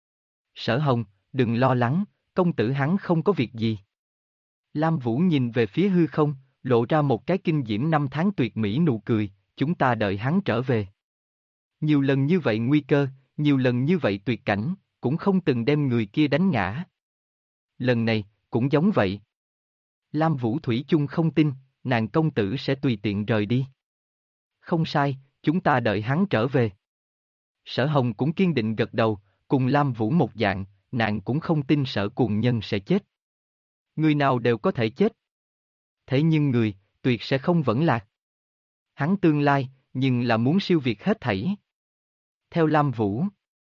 [SPEAKER 1] Sở Hồng, đừng lo lắng, công tử hắn không có việc gì. Lam Vũ nhìn về phía hư không, lộ ra một cái kinh diễm năm tháng tuyệt mỹ nụ cười, chúng ta đợi hắn trở về. Nhiều lần như vậy nguy cơ, nhiều lần như vậy tuyệt cảnh, cũng không từng đem người kia đánh ngã. Lần này, cũng giống vậy. Lam Vũ thủy chung không tin, nàng công tử sẽ tùy tiện rời đi. Không sai, chúng ta đợi hắn trở về. Sở Hồng cũng kiên định gật đầu, cùng Lam Vũ một dạng, nàng cũng không tin Sở Cuồng Nhân sẽ chết. Người nào đều có thể chết. Thế nhưng người, tuyệt sẽ không vẫn lạc. Hắn tương lai, nhưng là muốn siêu việt hết thảy. Theo Lam Vũ.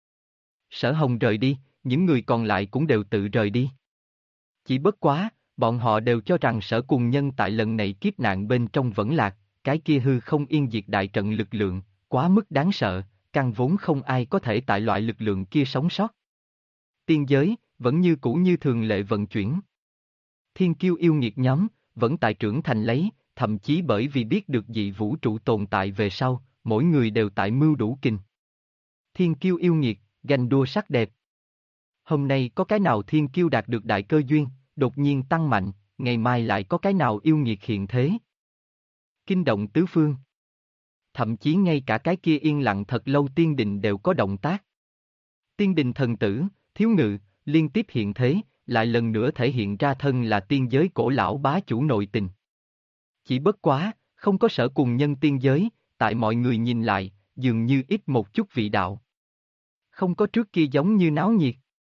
[SPEAKER 1] Sở Hồng rời đi, những người còn lại cũng đều tự rời đi. Chỉ bất quá, bọn họ đều cho rằng Sở Cuồng Nhân tại lần này kiếp nạn bên trong vẫn lạc, cái kia hư không yên diệt đại trận lực lượng, quá mức đáng sợ, căn vốn không ai có thể tại loại lực lượng kia sống sót. Tiên giới, vẫn như cũ như thường lệ vận chuyển. Thiên kiêu yêu nghiệt nhóm, vẫn tại trưởng thành lấy, thậm chí bởi vì biết được dị vũ trụ tồn tại về sau, mỗi người đều tại mưu đủ kình. Thiên kiêu yêu nghiệt, ganh đua sắc đẹp. Hôm nay có cái nào thiên kiêu đạt được đại cơ duyên, đột nhiên tăng mạnh, ngày mai lại có cái nào yêu nghiệt hiện thế. Kinh động tứ phương. Thậm chí ngay cả cái kia yên lặng thật lâu tiên đình đều có động tác. Tiên đình thần tử, thiếu ngự, liên tiếp hiện thế, lại lần nữa thể hiện ra thân là tiên giới cổ lão bá chủ nội tình. Chỉ bất quá, không có Sở Cuồng Nhân tiên giới, tại mọi người nhìn lại, dường như ít một chút vị đạo. Không có trước kia giống như náo nhiệt.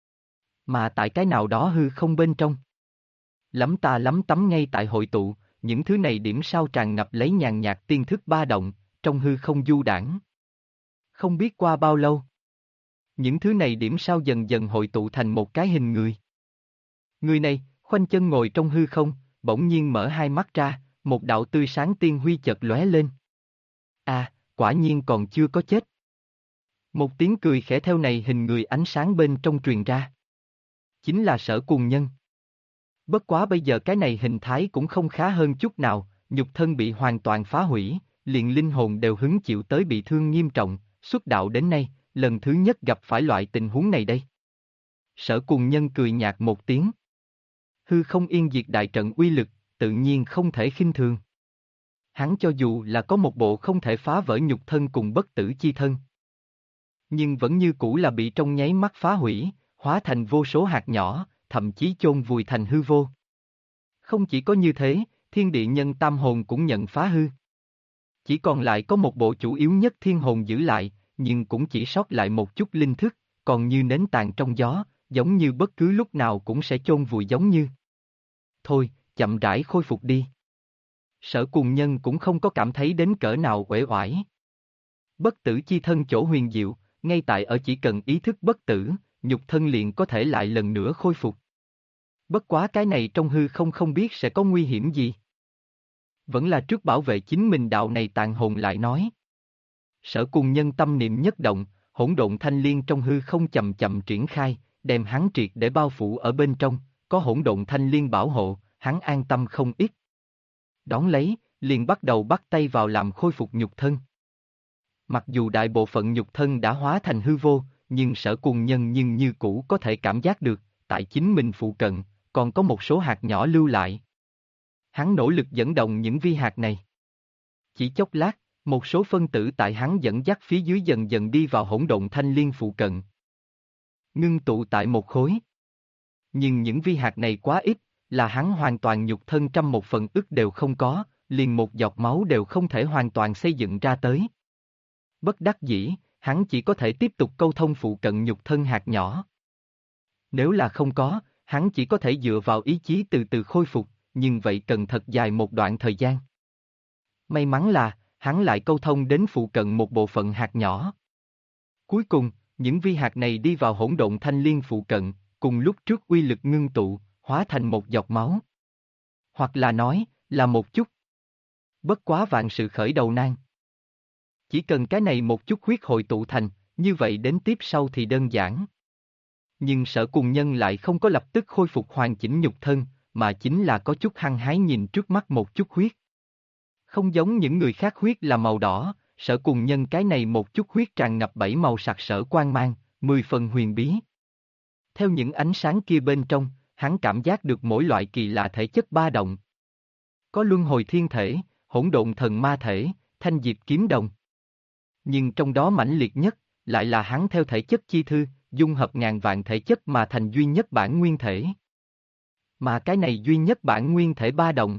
[SPEAKER 1] Mà tại cái nào đó hư không bên trong. Lắm ta lắm tắm ngay tại hội tụ, những thứ này điểm sao tràn ngập lấy nhàn nhạt tiên thức ba động, trong hư không du đãng. Không biết qua bao lâu. Những thứ này điểm sao dần dần hội tụ thành một cái hình người. Người này, khoanh chân ngồi trong hư không, bỗng nhiên mở hai mắt ra, một đạo tươi sáng tiên huy chợt lóe lên. À, quả nhiên còn chưa có chết. Một tiếng cười khẽ theo này hình người ánh sáng bên trong truyền ra. Chính là Sở Cuồng Nhân. Bất quá bây giờ cái này hình thái cũng không khá hơn chút nào, nhục thân bị hoàn toàn phá hủy, liền linh hồn đều hứng chịu tới bị thương nghiêm trọng, xuất đạo đến nay, lần thứ nhất gặp phải loại tình huống này đây. Sở Cuồng Nhân cười nhạt một tiếng. Hư không yên diệt đại trận uy lực, tự nhiên không thể khinh thường. Hắn cho dù là có một bộ không thể phá vỡ nhục thân cùng bất tử chi thân, nhưng vẫn như cũ là bị trong nháy mắt phá hủy, hóa thành vô số hạt nhỏ, thậm chí chôn vùi thành hư vô. Không chỉ có như thế, thiên địa nhân tam hồn cũng nhận phá hư. Chỉ còn lại có một bộ chủ yếu nhất thiên hồn giữ lại, nhưng cũng chỉ sót lại một chút linh thức, còn như nến tàn trong gió, giống như bất cứ lúc nào cũng sẽ chôn vùi giống như. Thôi, chậm rãi khôi phục đi. Sở Cuồng Nhân cũng không có cảm thấy đến cỡ nào uể oải. Bất tử chi thân chỗ huyền diệu, ngay tại ở chỉ cần ý thức bất tử, nhục thân liền có thể lại lần nữa khôi phục. Bất quá cái này trong hư không biết sẽ có nguy hiểm gì. Vẫn là trước bảo vệ chính mình đạo này tàn hồn lại nói. Sở Cuồng Nhân tâm niệm nhất động, hỗn độn thanh liên trong hư không chậm chậm triển khai, đem hắn triệt để bao phủ ở bên trong, có hỗn độn thanh liên bảo hộ, hắn an tâm không ít. Đón lấy, liền bắt đầu bắt tay vào làm khôi phục nhục thân. Mặc dù đại bộ phận nhục thân đã hóa thành hư vô, nhưng Sở Cuồng Nhân nhưng như cũ có thể cảm giác được, tại chính mình phụ cận, còn có một số hạt nhỏ lưu lại. Hắn nỗ lực dẫn động những vi hạt này. Chỉ chốc lát, một số phân tử tại hắn dẫn dắt phía dưới dần dần đi vào hỗn độn thanh liên phụ cận. Ngưng tụ tại một khối. Nhưng những vi hạt này quá ít, là hắn hoàn toàn nhục thân 1/100 đều không có, liền một giọt máu đều không thể hoàn toàn xây dựng ra tới. Bất đắc dĩ, hắn chỉ có thể tiếp tục câu thông phụ cận nhục thân hạt nhỏ. Nếu là không có, hắn chỉ có thể dựa vào ý chí từ từ khôi phục, nhưng vậy cần thật dài một đoạn thời gian. May mắn là, hắn lại câu thông đến phụ cận một bộ phận hạt nhỏ. Cuối cùng, những vi hạt này đi vào hỗn độn thanh liên phụ cận, cùng lúc trước uy lực ngưng tụ, hóa thành một giọt máu. Hoặc là nói, là một chút. Bất quá vạn sự khởi đầu nan. Chỉ cần cái này một chút huyết hội tụ thành, như vậy đến tiếp sau thì đơn giản. Nhưng Sở Cùng Nhân lại không có lập tức khôi phục hoàn chỉnh nhục thân, mà chính là có chút hăng hái nhìn trước mắt một chút huyết. Không giống những người khác huyết là màu đỏ, Sở Cùng Nhân cái này một chút huyết tràn ngập bảy màu sặc sỡ quang mang, 10 phần huyền bí. Theo những ánh sáng kia bên trong, hắn cảm giác được mỗi loại kỳ lạ thể chất ba động. Có luân hồi thiên thể, hỗn độn thần ma thể, thanh diệp kiếm đồng. Nhưng trong đó mãnh liệt nhất, lại là hắn theo thể chất chi thư, dung hợp ngàn vạn thể chất mà thành duy nhất bản nguyên thể. Mà cái này duy nhất bản nguyên thể ba động.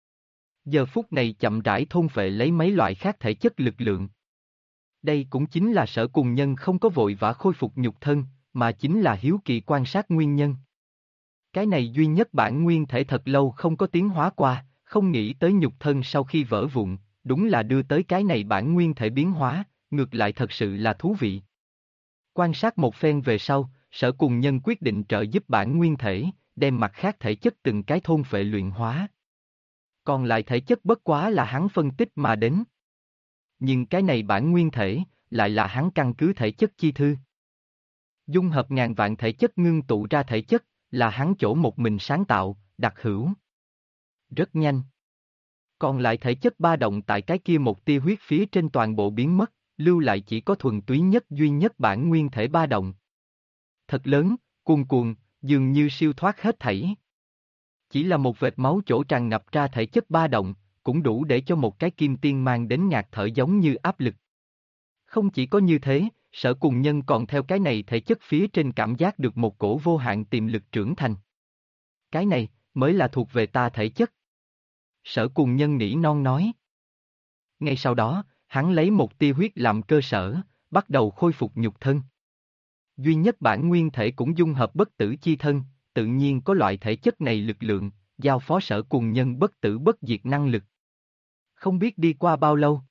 [SPEAKER 1] Giờ phút này chậm rãi thôn phệ lấy mấy loại khác thể chất lực lượng. Đây cũng chính là Sở Cùng Nhân không có vội vã khôi phục nhục thân, mà chính là hiếu kỳ quan sát nguyên nhân. Cái này duy nhất bản nguyên thể thật lâu không có tiến hóa qua, không nghĩ tới nhục thân sau khi vỡ vụn, đúng là đưa tới cái này bản nguyên thể biến hóa, ngược lại thật sự là thú vị. Quan sát một phen về sau, Sở Cùng Nhân quyết định trợ giúp bản nguyên thể, đem mặt khác thể chất từng cái thôn phệ luyện hóa. Còn lại thể chất bất quá là hắn phân tích mà đến. Nhưng cái này bản nguyên thể, lại là hắn căn cứ thể chất chi thư. Dung hợp ngàn vạn thể chất ngưng tụ ra thể chất, là hắn chỗ một mình sáng tạo, đặc hữu. Rất nhanh. Còn lại thể chất ba động tại cái kia một tia huyết phía trên toàn bộ biến mất, lưu lại chỉ có thuần túy nhất duy nhất bản nguyên thể ba động. Thật lớn, cuồn cuộn, dường như siêu thoát hết thảy. Chỉ là một vệt máu chỗ tràn ngập ra thể chất ba động, cũng đủ để cho một cái kim tiên mang đến ngạt thở giống như áp lực. Không chỉ có như thế, Sở Cùng Nhân còn theo cái này thể chất phía trên cảm giác được một cổ vô hạn tiềm lực trưởng thành. Cái này, mới là thuộc về ta thể chất. Sở Cùng Nhân nỉ non nói. Ngay sau đó, hắn lấy một tia huyết làm cơ sở, bắt đầu khôi phục nhục thân. Duy nhất bản nguyên thể cũng dung hợp bất tử chi thân, tự nhiên có loại thể chất này lực lượng, giao phó Sở Cùng Nhân bất tử bất diệt năng lực. Không biết đi qua bao lâu.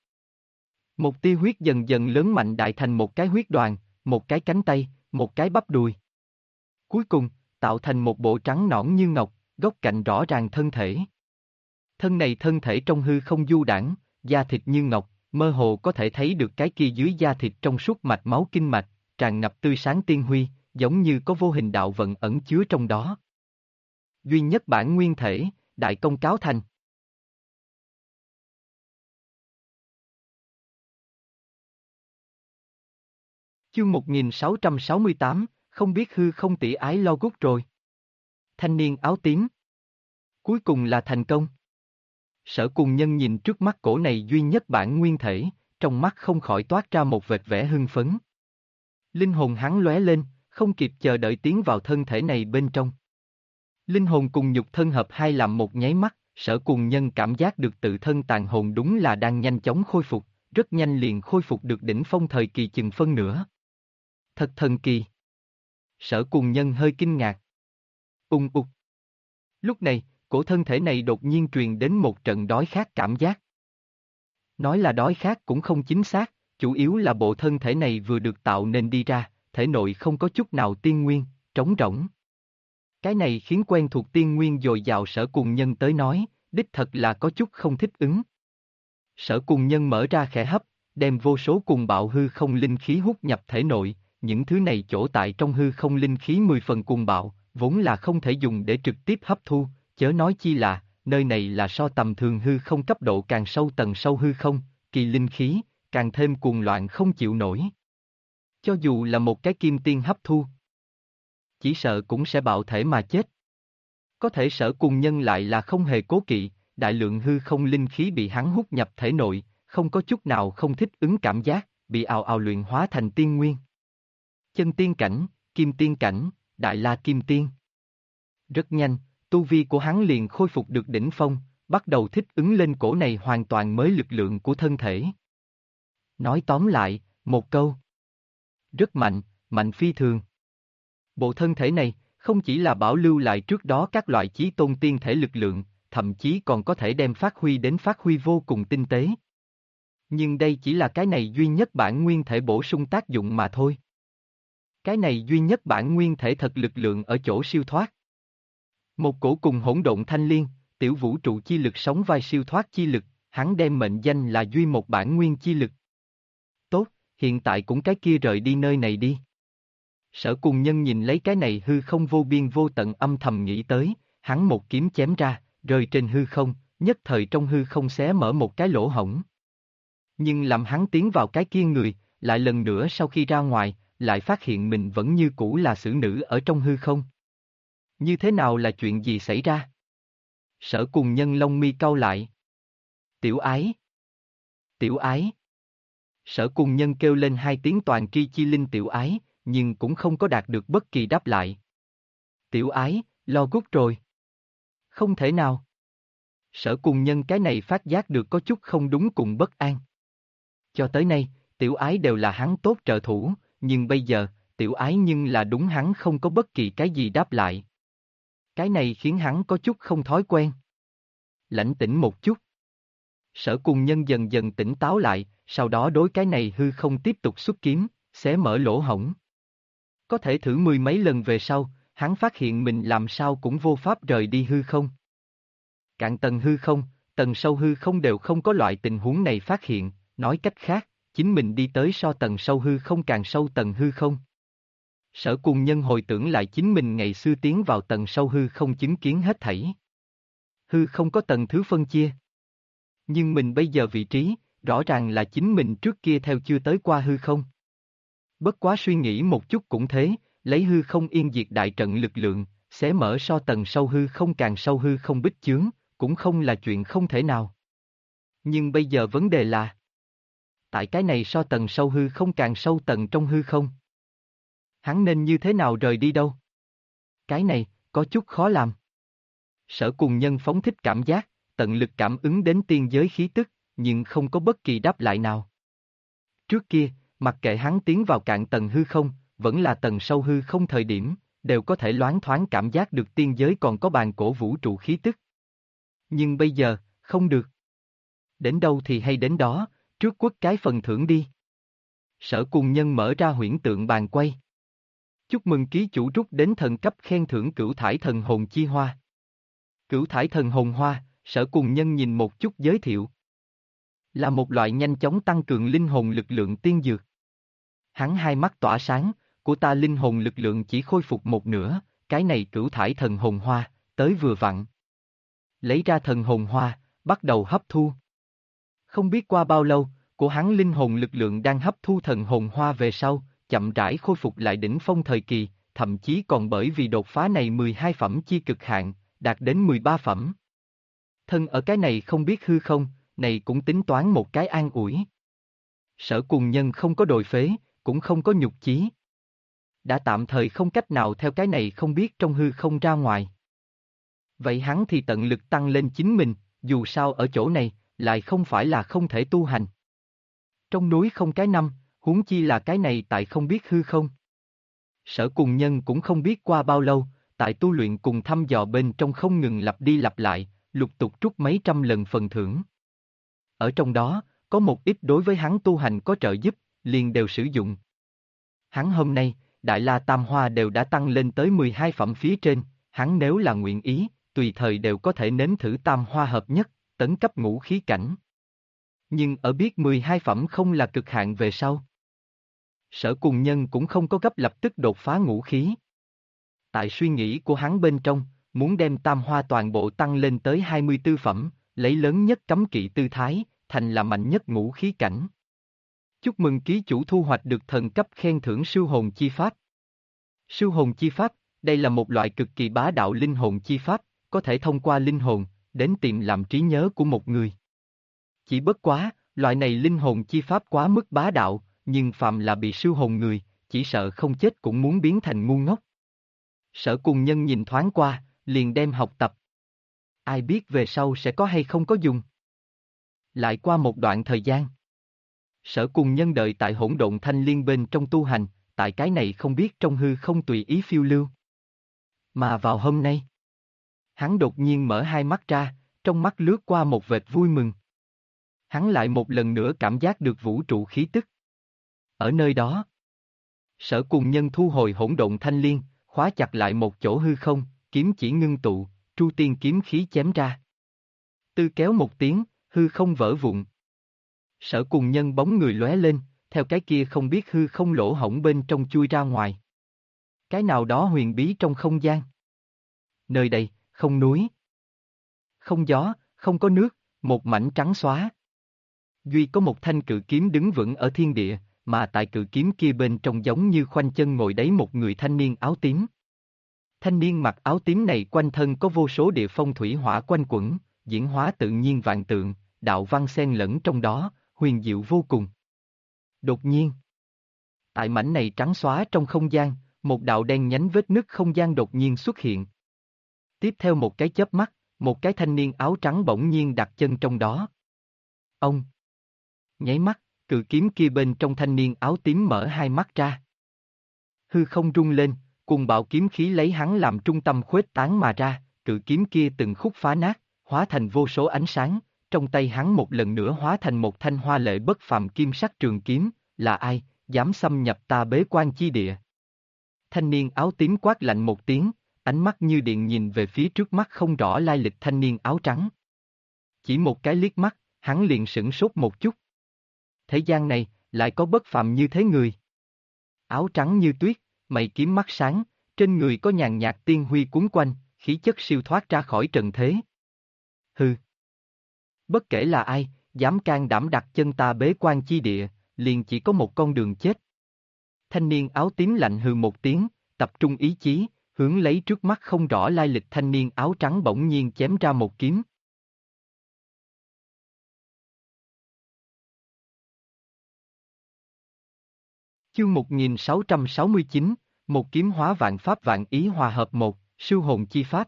[SPEAKER 1] Một tia huyết dần dần lớn mạnh đại thành một cái huyết đoàn, một cái cánh tay, một cái bắp đùi. Cuối cùng, tạo thành một bộ trắng nõn như ngọc, góc cạnh rõ ràng thân thể. Thân này thân thể trong hư không du đãng, da thịt như ngọc, mơ hồ có thể thấy được cái kia dưới da thịt trong suốt mạch máu kinh mạch, tràn ngập tươi sáng tiên huy, giống như có vô hình đạo vận ẩn chứa trong đó. Duy nhất bản nguyên thể, đại công cáo thành. Chương 1668, không biết hư không tỷ ái lo gút rồi. Thanh niên áo tím. Cuối cùng là thành công. Sở Cùng Nhân nhìn trước mắt cổ này duy nhất bản nguyên thể, trong mắt không khỏi toát ra một vệt vẻ hưng phấn. Linh hồn hắn lóe lên, không kịp chờ đợi tiến vào thân thể này bên trong. Linh hồn cùng nhục thân hợp hai làm một nháy mắt, Sở Cùng Nhân cảm giác được tự thân tàn hồn đúng là đang nhanh chóng khôi phục, rất nhanh liền khôi phục được đỉnh phong thời kỳ chừng phân nửa. Thật thần kỳ. Sở Cùng Nhân hơi kinh ngạc. Ung ục. Lúc này, cổ thân thể này đột nhiên truyền đến một trận đói khát cảm giác. Nói là đói khát cũng không chính xác, chủ yếu là bộ thân thể này vừa được tạo nên đi ra, thể nội không có chút nào tiên nguyên, trống rỗng. Cái này khiến quen thuộc tiên nguyên dồi dào Sở Cùng Nhân tới nói, đích thật là có chút không thích ứng. Sở Cùng Nhân mở ra khẽ hấp, đem vô số cùng bạo hư không linh khí hút nhập thể nội, những thứ này chỗ tại trong hư không linh khí 10 phần cùng bạo, vốn là không thể dùng để trực tiếp hấp thu, chớ nói chi là, nơi này là so tầm thường hư không cấp độ càng sâu tầng sâu hư không, kỳ linh khí, càng thêm cuồng loạn không chịu nổi. Cho dù là một cái kim tiên hấp thu, chỉ sợ cũng sẽ bạo thể mà chết. Có thể Sở Cùng Nhân lại là không hề cố kỵ, đại lượng hư không linh khí bị hắn hút nhập thể nội, không có chút nào không thích ứng cảm giác, bị ào ào luyện hóa thành tiên nguyên. Chân tiên cảnh, kim tiên cảnh, đại la kim tiên. Rất nhanh, tu vi của hắn liền khôi phục được đỉnh phong, bắt đầu thích ứng lên cổ này hoàn toàn mới lực lượng của thân thể. Nói tóm lại, một câu. Rất mạnh, mạnh phi thường. Bộ thân thể này, không chỉ là bảo lưu lại trước đó các loại chí tôn tiên thể lực lượng, thậm chí còn có thể đem phát huy đến phát huy vô cùng tinh tế. Nhưng đây chỉ là cái này duy nhất bản nguyên thể bổ sung tác dụng mà thôi. Cái này duy nhất bản nguyên thể thật lực lượng ở chỗ siêu thoát. Một cổ cùng hỗn độn thanh liên, tiểu vũ trụ chi lực sống vai siêu thoát chi lực, hắn đem mệnh danh là duy một bản nguyên chi lực. Tốt, hiện tại cũng cái kia rời đi nơi này đi. Sở Cùng Nhân nhìn lấy cái này hư không vô biên vô tận âm thầm nghĩ tới, hắn một kiếm chém ra, rơi trên hư không, nhất thời trong hư không xé mở một cái lỗ hổng. Nhưng làm hắn tiến vào cái kia người, lại lần nữa sau khi ra ngoài, lại phát hiện mình vẫn như cũ là xử nữ ở trong hư không. Như thế nào là chuyện gì xảy ra? Sở Cùng Nhân lông mi cau lại. Tiểu ái! Tiểu ái! Sở Cùng Nhân kêu lên hai tiếng toàn tri chi linh tiểu ái, nhưng cũng không có đạt được bất kỳ đáp lại. Tiểu ái, lo gút rồi. Không thể nào. Sở Cùng Nhân cái này phát giác được có chút không đúng cùng bất an. Cho tới nay, tiểu ái đều là hắn tốt trợ thủ, nhưng bây giờ, tiểu ái nhưng là đúng hắn không có bất kỳ cái gì đáp lại. Cái này khiến hắn có chút không thói quen. Lãnh tĩnh một chút. Sở Cùng Nhân dần dần tỉnh táo lại, sau đó đối cái này hư không tiếp tục xuất kiếm, xé mở lỗ hổng. Có thể thử mười mấy lần về sau, hắn phát hiện mình làm sao cũng vô pháp rời đi hư không. Cạn tầng hư không, tầng sâu hư không đều không có loại tình huống này phát hiện, nói cách khác, chính mình đi tới so tầng sâu hư không càng sâu tầng hư không. Sở Cùng Nhân hồi tưởng lại chính mình ngày xưa tiến vào tầng sâu hư không chứng kiến hết thảy. Hư không có tầng thứ phân chia. Nhưng mình bây giờ vị trí, rõ ràng là chính mình trước kia theo chưa tới qua hư không. Bất quá suy nghĩ một chút cũng thế, lấy hư không yên diệt đại trận lực lượng, xé mở so tầng sâu hư không càng sâu hư không bích chướng, cũng không là chuyện không thể nào. Nhưng bây giờ vấn đề là, tại cái này so tầng sâu hư không càng sâu tầng trong hư không. Hắn nên như thế nào rời đi đâu? Cái này, có chút khó làm. Sở Cùng Nhân phóng thích cảm giác, tận lực cảm ứng đến tiên giới khí tức, nhưng không có bất kỳ đáp lại nào. Trước kia, mặc kệ hắn tiến vào cạn tầng hư không, vẫn là tầng sâu hư không thời điểm, đều có thể loáng thoáng cảm giác được tiên giới còn có bàn cổ vũ trụ khí tức. Nhưng bây giờ, không được. Đến đâu thì hay đến đó, trước quất cái phần thưởng đi. Sở Cùng Nhân mở ra huyễn tượng bàn quay. Chúc mừng ký chủ rút đến thần cấp khen thưởng cửu thải thần hồn chi hoa. Cửu thải thần hồn hoa, Sở Cùng Nhân nhìn một chút giới thiệu. Là một loại nhanh chóng tăng cường linh hồn lực lượng tiên dược. Hắn hai mắt tỏa sáng, của ta linh hồn lực lượng chỉ khôi phục một nửa, cái này cửu thải thần hồn hoa, tới vừa vặn. Lấy ra thần hồn hoa, bắt đầu hấp thu. Không biết qua bao lâu, của hắn linh hồn lực lượng đang hấp thu thần hồn hoa về sau, chậm rãi khôi phục lại đỉnh phong thời kỳ, thậm chí còn bởi vì đột phá này 12 phẩm chi cực hạn, đạt đến 13 phẩm. Thân ở cái này không biết hư không, này cũng tính toán một cái an ủi. Sở Cùng Nhân không có đồi phế, cũng không có nhục chí. Đã tạm thời không cách nào theo cái này không biết trong hư không ra ngoài. Vậy hắn thì tận lực tăng lên chính mình, dù sao ở chỗ này, lại không phải là không thể tu hành. Trong núi không cái năm, huống chi là cái này tại không biết hư không. Sở Cùng Nhân cũng không biết qua bao lâu, tại tu luyện cùng thăm dò bên trong không ngừng lặp đi lặp lại, lục tục trút mấy trăm lần phần thưởng. Ở trong đó, có một ít đối với hắn tu hành có trợ giúp, liền đều sử dụng. Hắn hôm nay, Đại La Tam Hoa đều đã tăng lên tới 12 phẩm phía trên, hắn nếu là nguyện ý, tùy thời đều có thể nếm thử Tam Hoa hợp nhất, tấn cấp ngũ khí cảnh. Nhưng ở biết 12 phẩm không là cực hạn về sau. Sở Cùng Nhân cũng không có gấp lập tức đột phá ngũ khí. Tại suy nghĩ của hắn bên trong, muốn đem Tam Hoa toàn bộ tăng lên tới 24 phẩm, lấy lớn nhất cấm kỵ tư thái, thành là mạnh nhất ngũ khí cảnh. Chúc mừng ký chủ thu hoạch được thần cấp khen thưởng Sưu Hồn Chi Pháp. Sưu Hồn Chi Pháp, đây là một loại cực kỳ bá đạo linh hồn chi pháp, có thể thông qua linh hồn, đến tìm làm trí nhớ của một người. Chỉ bất quá, loại này linh hồn chi pháp quá mức bá đạo, nhưng phàm là bị sưu hồn người, chỉ sợ không chết cũng muốn biến thành ngu ngốc. Sở Cùng Nhân nhìn thoáng qua, liền đem học tập. Ai biết về sau sẽ có hay không có dùng. Lại qua một đoạn thời gian. Sở Cùng Nhân đợi tại hỗn độn thanh liên bên trong tu hành, tại cái này không biết trong hư không tùy ý phiêu lưu. Mà vào hôm nay, hắn đột nhiên mở hai mắt ra, trong mắt lướt qua một vệt vui mừng. Hắn lại một lần nữa cảm giác được vũ trụ khí tức. Ở nơi đó, Sở Cùng Nhân thu hồi hỗn độn thanh liên, khóa chặt lại một chỗ hư không, kiếm chỉ ngưng tụ, Tru Tiên kiếm khí chém ra. Tư kéo một tiếng, hư không vỡ vụn. Sở Cùng Nhân bóng người lóe lên, theo cái kia không biết hư không lỗ hổng bên trong chui ra ngoài. Cái nào đó huyền bí trong không gian. Nơi đây, không núi, không gió, không có nước, một mảnh trắng xóa. Duy có một thanh cự kiếm đứng vững ở thiên địa, mà tại cự kiếm kia bên trong giống như khoanh chân ngồi đấy một người thanh niên áo tím. Thanh niên mặc áo tím này quanh thân có vô số địa phong thủy hỏa quanh quẩn, diễn hóa tự nhiên vạn tượng, đạo văn xen lẫn trong đó, huyền diệu vô cùng. Đột nhiên, tại mảnh này trắng xóa trong không gian, một đạo đen nhánh vết nứt không gian đột nhiên xuất hiện. Tiếp theo một cái chớp mắt, một cái thanh niên áo trắng bỗng nhiên đặt chân trong đó. Ông! Nháy mắt, cự kiếm kia bên trong thanh niên áo tím mở hai mắt ra. Hư không rung lên, cùng bạo kiếm khí lấy hắn làm trung tâm khuếch tán mà ra, cự kiếm kia từng khúc phá nát, hóa thành vô số ánh sáng, trong tay hắn một lần nữa hóa thành một thanh hoa lệ bất phàm kim sắc trường kiếm, là ai, dám xâm nhập ta bế quan chi địa. Thanh niên áo tím quát lạnh một tiếng, ánh mắt như điện nhìn về phía trước mắt không rõ lai lịch thanh niên áo trắng. Chỉ một cái liếc mắt, hắn liền sửng sốt một chút. Thế gian này, lại có bất phàm như thế người. Áo trắng như tuyết, mày kiếm mắt sáng, trên người có nhàn nhạt tiên huy cuốn quanh, khí chất siêu thoát ra khỏi trần thế. Hừ. Bất kể là ai, dám can đảm đặt chân ta bế quan chi địa, liền chỉ có một con đường chết. Thanh niên áo tím lạnh hừ một tiếng, tập trung ý chí, hướng lấy trước mắt không rõ lai lịch thanh niên áo trắng bỗng nhiên chém ra một kiếm. Chương 1669, một kiếm hóa vạn pháp vạn ý hòa hợp một, siêu hồn chi pháp.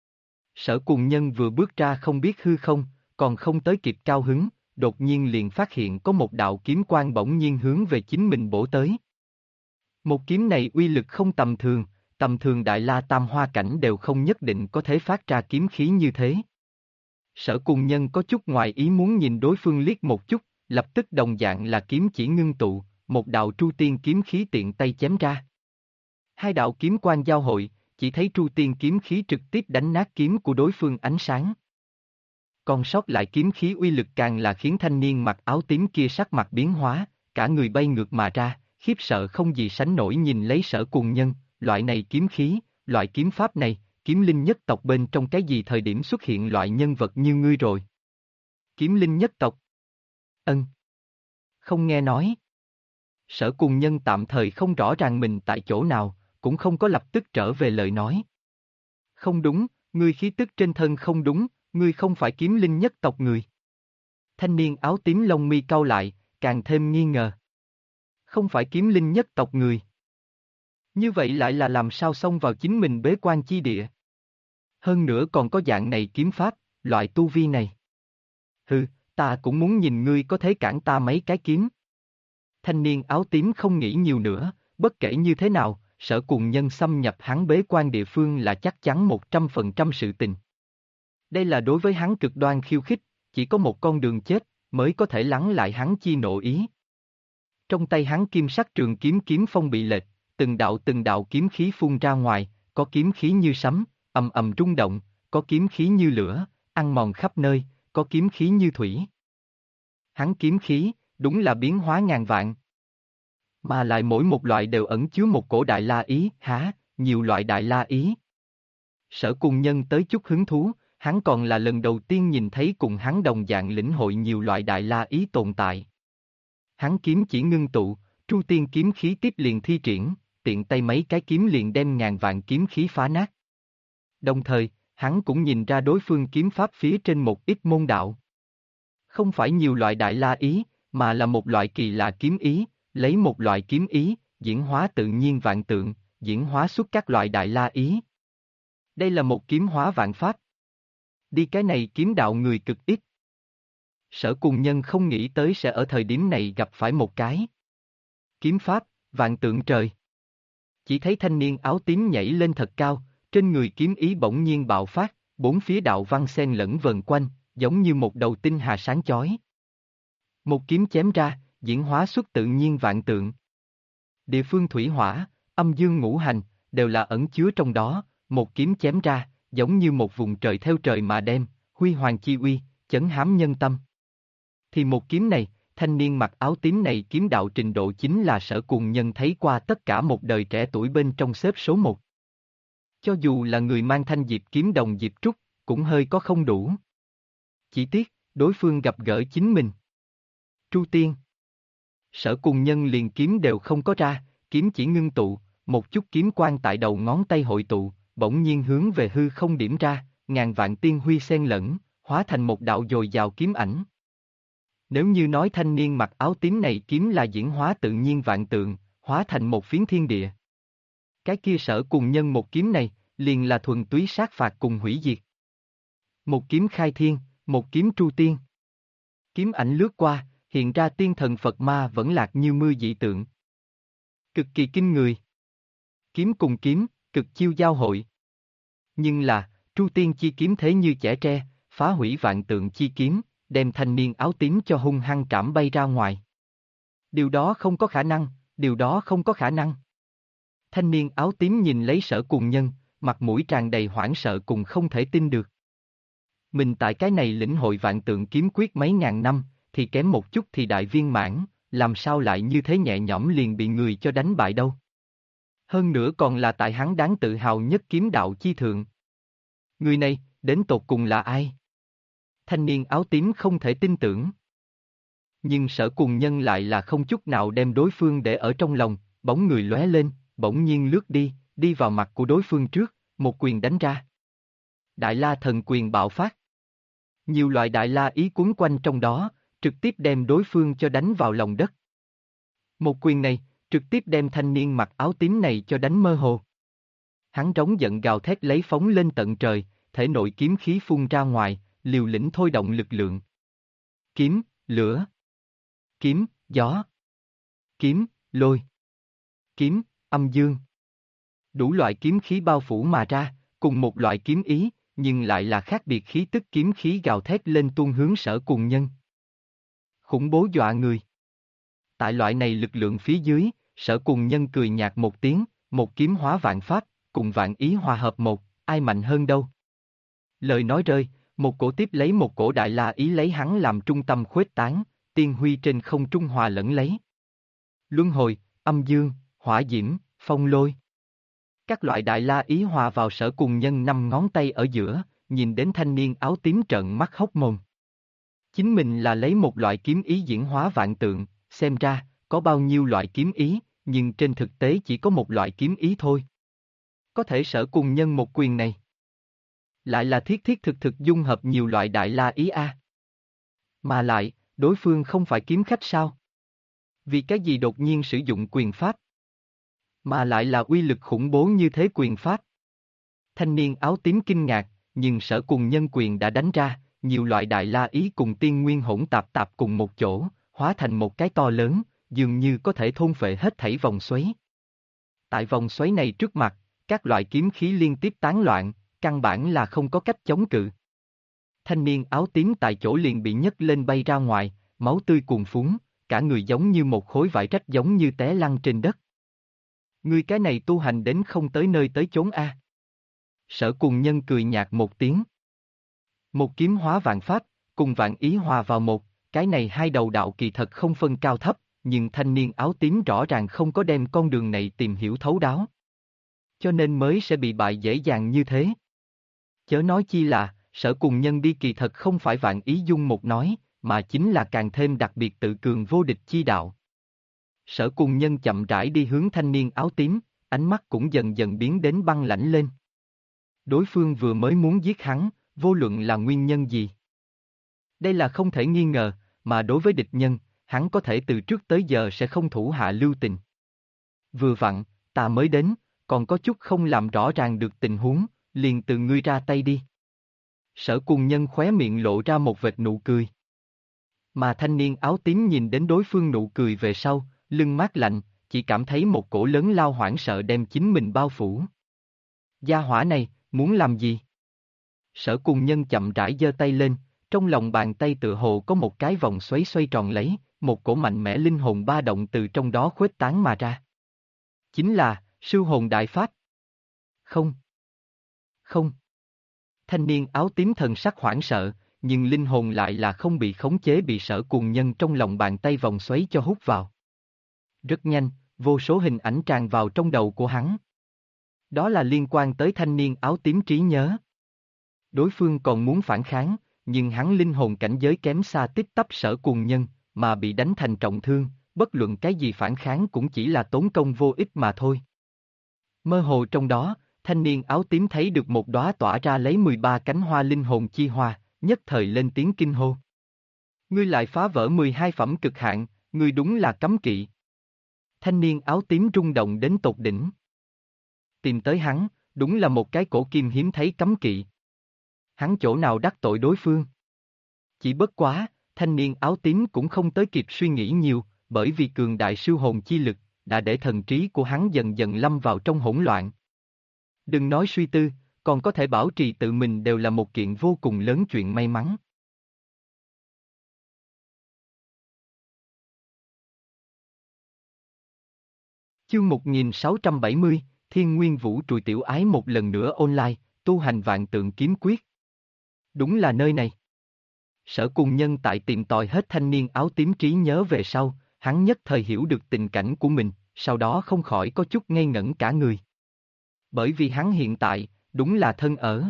[SPEAKER 1] Sở Cùng Nhân vừa bước ra không biết hư không, còn không tới kịp cao hứng, đột nhiên liền phát hiện có một đạo kiếm quang bỗng nhiên hướng về chính mình bổ tới. Một kiếm này uy lực không tầm thường Đại La Tam Hoa Cảnh đều không nhất định có thể phát ra kiếm khí như thế. Sở Cùng Nhân có chút ngoài ý muốn nhìn đối phương liếc một chút, lập tức đồng dạng là kiếm chỉ ngưng tụ, một đạo Tru Tiên kiếm khí tiện tay chém ra. Hai đạo kiếm quang giao hội, chỉ thấy Tru Tiên kiếm khí trực tiếp đánh nát kiếm của đối phương ánh sáng. Còn sót lại kiếm khí uy lực càng là khiến thanh niên mặc áo tím kia sắc mặt biến hóa, cả người bay ngược mà ra, khiếp sợ không gì sánh nổi nhìn lấy Sở Cùng Nhân, loại này kiếm khí, loại kiếm pháp này, kiếm linh nhất tộc bên trong cái gì thời điểm xuất hiện loại nhân vật như ngươi rồi. Kiếm linh nhất tộc. Ân. Không nghe nói. Sở Cùng Nhân tạm thời không rõ ràng mình tại chỗ nào, cũng không có lập tức trở về lời nói. Không đúng, ngươi khí tức trên thân không đúng, ngươi không phải kiếm linh nhất tộc người. Thanh niên áo tím lông mi cau lại, càng thêm nghi ngờ. Không phải kiếm linh nhất tộc người. Như vậy lại là làm sao xông vào chính mình bế quan chi địa. Hơn nữa còn có dạng này kiếm pháp, loại tu vi này. Hừ, ta cũng muốn nhìn ngươi có thể cản ta mấy cái kiếm. Thanh niên áo tím không nghĩ nhiều nữa, bất kể như thế nào, Sở Cùng Nhân xâm nhập hắn bế quan địa phương là chắc chắn 100% sự tình. Đây là đối với hắn cực đoan khiêu khích, chỉ có một con đường chết, mới có thể lắng lại hắn chi nộ ý. Trong tay hắn kim sắc trường kiếm kiếm phong bị lệch, từng đạo kiếm khí phun ra ngoài, có kiếm khí như sấm, ầm ầm rung động, có kiếm khí như lửa, ăn mòn khắp nơi, có kiếm khí như thủy. Hắn kiếm khí, đúng là biến hóa ngàn vạn. Mà lại mỗi một loại đều ẩn chứa một cổ đại la ý, nhiều loại đại la ý. Sở Cùng Nhân tới chút hứng thú, hắn còn là lần đầu tiên nhìn thấy cùng hắn đồng dạng lĩnh hội nhiều loại đại la ý tồn tại. Hắn kiếm chỉ ngưng tụ, Tru Tiên kiếm khí tiếp liền thi triển, tiện tay mấy cái kiếm liền đem ngàn vạn kiếm khí phá nát. Đồng thời, hắn cũng nhìn ra đối phương kiếm pháp phía trên một ít môn đạo. Không phải nhiều loại đại la ý, mà là một loại kỳ lạ kiếm ý, lấy một loại kiếm ý, diễn hóa tự nhiên vạn tượng, diễn hóa xuất các loại đại la ý. Đây là một kiếm hóa vạn pháp. Đi cái này kiếm đạo người cực ít. Sở Cùng Nhân không nghĩ tới sẽ ở thời điểm này gặp phải một cái kiếm pháp, vạn tượng trời. Chỉ thấy thanh niên áo tím nhảy lên thật cao, trên người kiếm ý bỗng nhiên bạo phát, bốn phía đạo văn xen lẫn vần quanh, giống như một đầu tinh hà sáng chói. Một kiếm chém ra, diễn hóa xuất tự nhiên vạn tượng. Địa phương thủy hỏa, âm dương ngũ hành, đều là ẩn chứa trong đó, một kiếm chém ra, giống như một vùng trời theo trời mà đem, huy hoàng chi uy, chấn hám nhân tâm. Thì một kiếm này, thanh niên mặc áo tím này kiếm đạo trình độ chính là Sở Cùng Nhân thấy qua tất cả một đời trẻ tuổi bên trong xếp số một. Cho dù là người mang thanh diệp kiếm đồng diệp trúc, cũng hơi có không đủ. Chỉ tiếc, đối phương gặp gỡ chính mình. Tru Tiên. Sở Cùng Nhân liền kiếm đều không có ra, kiếm chỉ ngưng tụ, một chút kiếm quang tại đầu ngón tay hội tụ, bỗng nhiên hướng về hư không điểm ra, ngàn vạn tiên huy xen lẫn, hóa thành một đạo dồi dào kiếm ảnh. Nếu như nói thanh niên mặc áo tím này kiếm là diễn hóa tự nhiên vạn tượng, hóa thành một phiến thiên địa. Cái kia Sở Cùng Nhân một kiếm này, liền là thuần túy sát phạt cùng hủy diệt. Một kiếm khai thiên, một kiếm tru tiên. Kiếm ảnh lướt qua, hiện ra tiên thần Phật ma vẫn lạc như mưa dị tượng. Cực kỳ kinh người. Kiếm cùng kiếm, cực chiêu giao hội. Nhưng là, tru tiên chi kiếm thế như chẻ tre, phá hủy vạn tượng chi kiếm, đem thanh niên áo tím cho hung hăng trảm bay ra ngoài. Điều đó không có khả năng, điều đó không có khả năng. Thanh niên áo tím nhìn lấy Sở Cùng Nhân, mặt mũi tràn đầy hoảng sợ cùng không thể tin được. Mình tại cái này lĩnh hội vạn tượng kiếm quyết mấy ngàn năm, thì kém một chút thì đại viên mãn, làm sao lại như thế nhẹ nhõm liền bị người cho đánh bại đâu. Hơn nữa còn là tại hắn đáng tự hào nhất kiếm đạo chi thượng. Người này, đến tột cùng là ai? Thanh niên áo tím không thể tin tưởng. Nhưng Sở Cùng Nhân lại là không chút nào đem đối phương để ở trong lòng, bóng người lóe lên, bỗng nhiên lướt đi, đi vào mặt của đối phương trước, một quyền đánh ra. Đại La Thần Quyền bạo phát. Nhiều loại đại la ý cuốn quanh trong đó, trực tiếp đem đối phương cho đánh vào lòng đất. Một quyền này, trực tiếp đem thanh niên mặc áo tím này cho đánh mơ hồ. Hắn trống giận gào thét lấy phóng lên tận trời, thể nội kiếm khí phun ra ngoài, liều lĩnh thôi động lực lượng. Kiếm, lửa. Kiếm, gió. Kiếm, lôi. Kiếm, âm dương. Đủ loại kiếm khí bao phủ mà ra, cùng một loại kiếm ý, nhưng lại là khác biệt khí tức kiếm khí gào thét lên tuôn hướng Sở Cùng Nhân. Khủng bố dọa người. Tại loại này lực lượng phía dưới, Sở Cùng Nhân cười nhạt một tiếng, một kiếm hóa vạn pháp, cùng vạn ý hòa hợp một, ai mạnh hơn đâu. Lời nói rơi, một cổ tiếp lấy một cổ đại la ý lấy hắn làm trung tâm khuếch tán, tiên huy trên không trung hòa lẫn lấy. Luân hồi, âm dương, hỏa diễm, phong lôi. Các loại đại la ý hòa vào Sở Cùng Nhân năm ngón tay ở giữa, nhìn đến thanh niên áo tím trợn mắt hốc mồm. Chính mình là lấy một loại kiếm ý diễn hóa vạn tượng, xem ra, có bao nhiêu loại kiếm ý, nhưng trên thực tế chỉ có một loại kiếm ý thôi. Có thể Sở Cùng Nhân một quyền này. Lại là thiết thiết thực thực dung hợp nhiều loại đại la ý a. Mà lại, đối phương không phải kiếm khách sao? Vì cái gì đột nhiên sử dụng quyền pháp? Mà lại là uy lực khủng bố như thế quyền pháp. Thanh niên áo tím kinh ngạc, nhưng Sở Cùng Nhân quyền đã đánh ra, nhiều loại đại la ý cùng tiên nguyên hỗn tạp tạp cùng một chỗ, hóa thành một cái to lớn, dường như có thể thôn phệ hết thảy vòng xoáy. Tại vòng xoáy này trước mặt, các loại kiếm khí liên tiếp tán loạn, căn bản là không có cách chống cự. Thanh niên áo tím tại chỗ liền bị nhấc lên bay ra ngoài, máu tươi cuồn phún, cả người giống như một khối vải rách giống như té lăn trên đất. Ngươi cái này tu hành đến không tới nơi tới chốn a. Sở Cùng Nhân cười nhạt một tiếng. Một kiếm hóa vạn pháp, cùng vạn ý hòa vào một, cái này hai đầu đạo kỳ thật không phân cao thấp, nhưng thanh niên áo tím rõ ràng không có đem con đường này tìm hiểu thấu đáo. Cho nên mới sẽ bị bại dễ dàng như thế. Chớ nói chi là, Sở Cùng Nhân đi kỳ thật không phải vạn ý dung một nói, mà chính là càng thêm đặc biệt tự cường vô địch chi đạo. Sở Cùng Nhân chậm rãi đi hướng thanh niên áo tím, ánh mắt cũng dần dần biến đến băng lãnh lên. Đối phương vừa mới muốn giết hắn, vô luận là nguyên nhân gì. Đây là không thể nghi ngờ, mà đối với địch nhân, hắn có thể từ trước tới giờ sẽ không thủ hạ lưu tình. Vừa vặn, ta mới đến, còn có chút không làm rõ ràng được tình huống, liền từ ngươi ra tay đi. Sở Cùng Nhân khóe miệng lộ ra một vệt nụ cười. Mà thanh niên áo tím nhìn đến đối phương nụ cười về sau, lưng mát lạnh, chỉ cảm thấy một cổ lớn lao hoảng sợ đem chính mình bao phủ. Gia hỏa này, muốn làm gì? Sở Cùng Nhân chậm rãi giơ tay lên, Trong lòng bàn tay tựa hồ có một cái vòng xoáy xoay tròn lấy, một cổ mạnh mẽ linh hồn ba động từ trong đó khuếch tán mà ra. Chính là, Sưu hồn đại pháp. Không. Không. Thanh niên áo tím thần sắc hoảng sợ, nhưng linh hồn lại là không bị khống chế bị Sở Cuồng Nhân trong lòng bàn tay vòng xoáy cho hút vào. Rất nhanh, vô số hình ảnh tràn vào trong đầu của hắn. Đó là liên quan tới thanh niên áo tím trí nhớ. Đối phương còn muốn phản kháng, nhưng hắn linh hồn cảnh giới kém xa tít tắp Sở Cuồng Nhân, mà bị đánh thành trọng thương, bất luận cái gì phản kháng cũng chỉ là tốn công vô ích mà thôi. Mơ hồ trong đó, thanh niên áo tím thấy được một đóa tỏa ra lấy 13 cánh hoa linh hồn chi hoa, nhất thời lên tiếng kinh hô. Ngươi lại phá vỡ 12 phẩm cực hạn, ngươi đúng là cấm kỵ. Thanh niên áo tím rung động đến tột đỉnh. Tìm tới hắn, đúng là một cái cổ kim hiếm thấy cấm kỵ. Hắn chỗ nào đắc tội đối phương? Chỉ bất quá, thanh niên áo tím cũng không tới kịp suy nghĩ nhiều, bởi vì cường đại siêu hồn chi lực, đã để thần trí của hắn dần dần lâm vào trong hỗn loạn. Đừng nói suy tư, còn có thể bảo trì tự mình đều là một kiện vô cùng lớn chuyện may mắn. Chương 1670, Thiên Nguyên Vũ Trùi Tiểu Ái một lần nữa online, tu hành vạn tượng kiếm quyết. Đúng là nơi này. Sở Cuồng Nhân tại tìm tòi hết thanh niên áo tím trí nhớ về sau, hắn nhất thời hiểu được tình cảnh của mình, sau đó không khỏi có chút ngây ngẩn cả người. Bởi vì hắn hiện tại, đúng là thân ở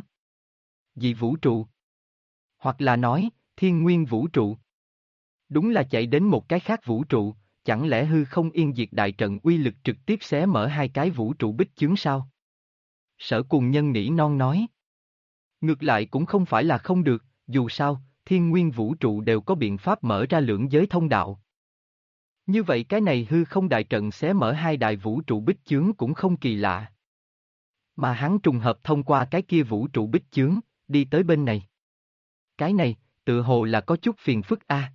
[SPEAKER 1] dị vũ trụ. Hoặc là nói, thiên nguyên vũ trụ. Đúng là chạy đến một cái khác vũ trụ, chẳng lẽ hư không yên diệt đại trận uy lực trực tiếp xé mở hai cái vũ trụ bích chướng sao? Sở Cuồng Nhân nỉ non nói. Ngược lại cũng không phải là không được, dù sao, thiên nguyên vũ trụ đều có biện pháp mở ra lưỡng giới thông đạo. Như vậy cái này hư không đại trận xé mở hai đại vũ trụ bích chướng cũng không kỳ lạ. Mà hắn trùng hợp thông qua cái kia vũ trụ bích chướng, đi tới bên này. Cái này, tự hồ là có chút phiền phức a.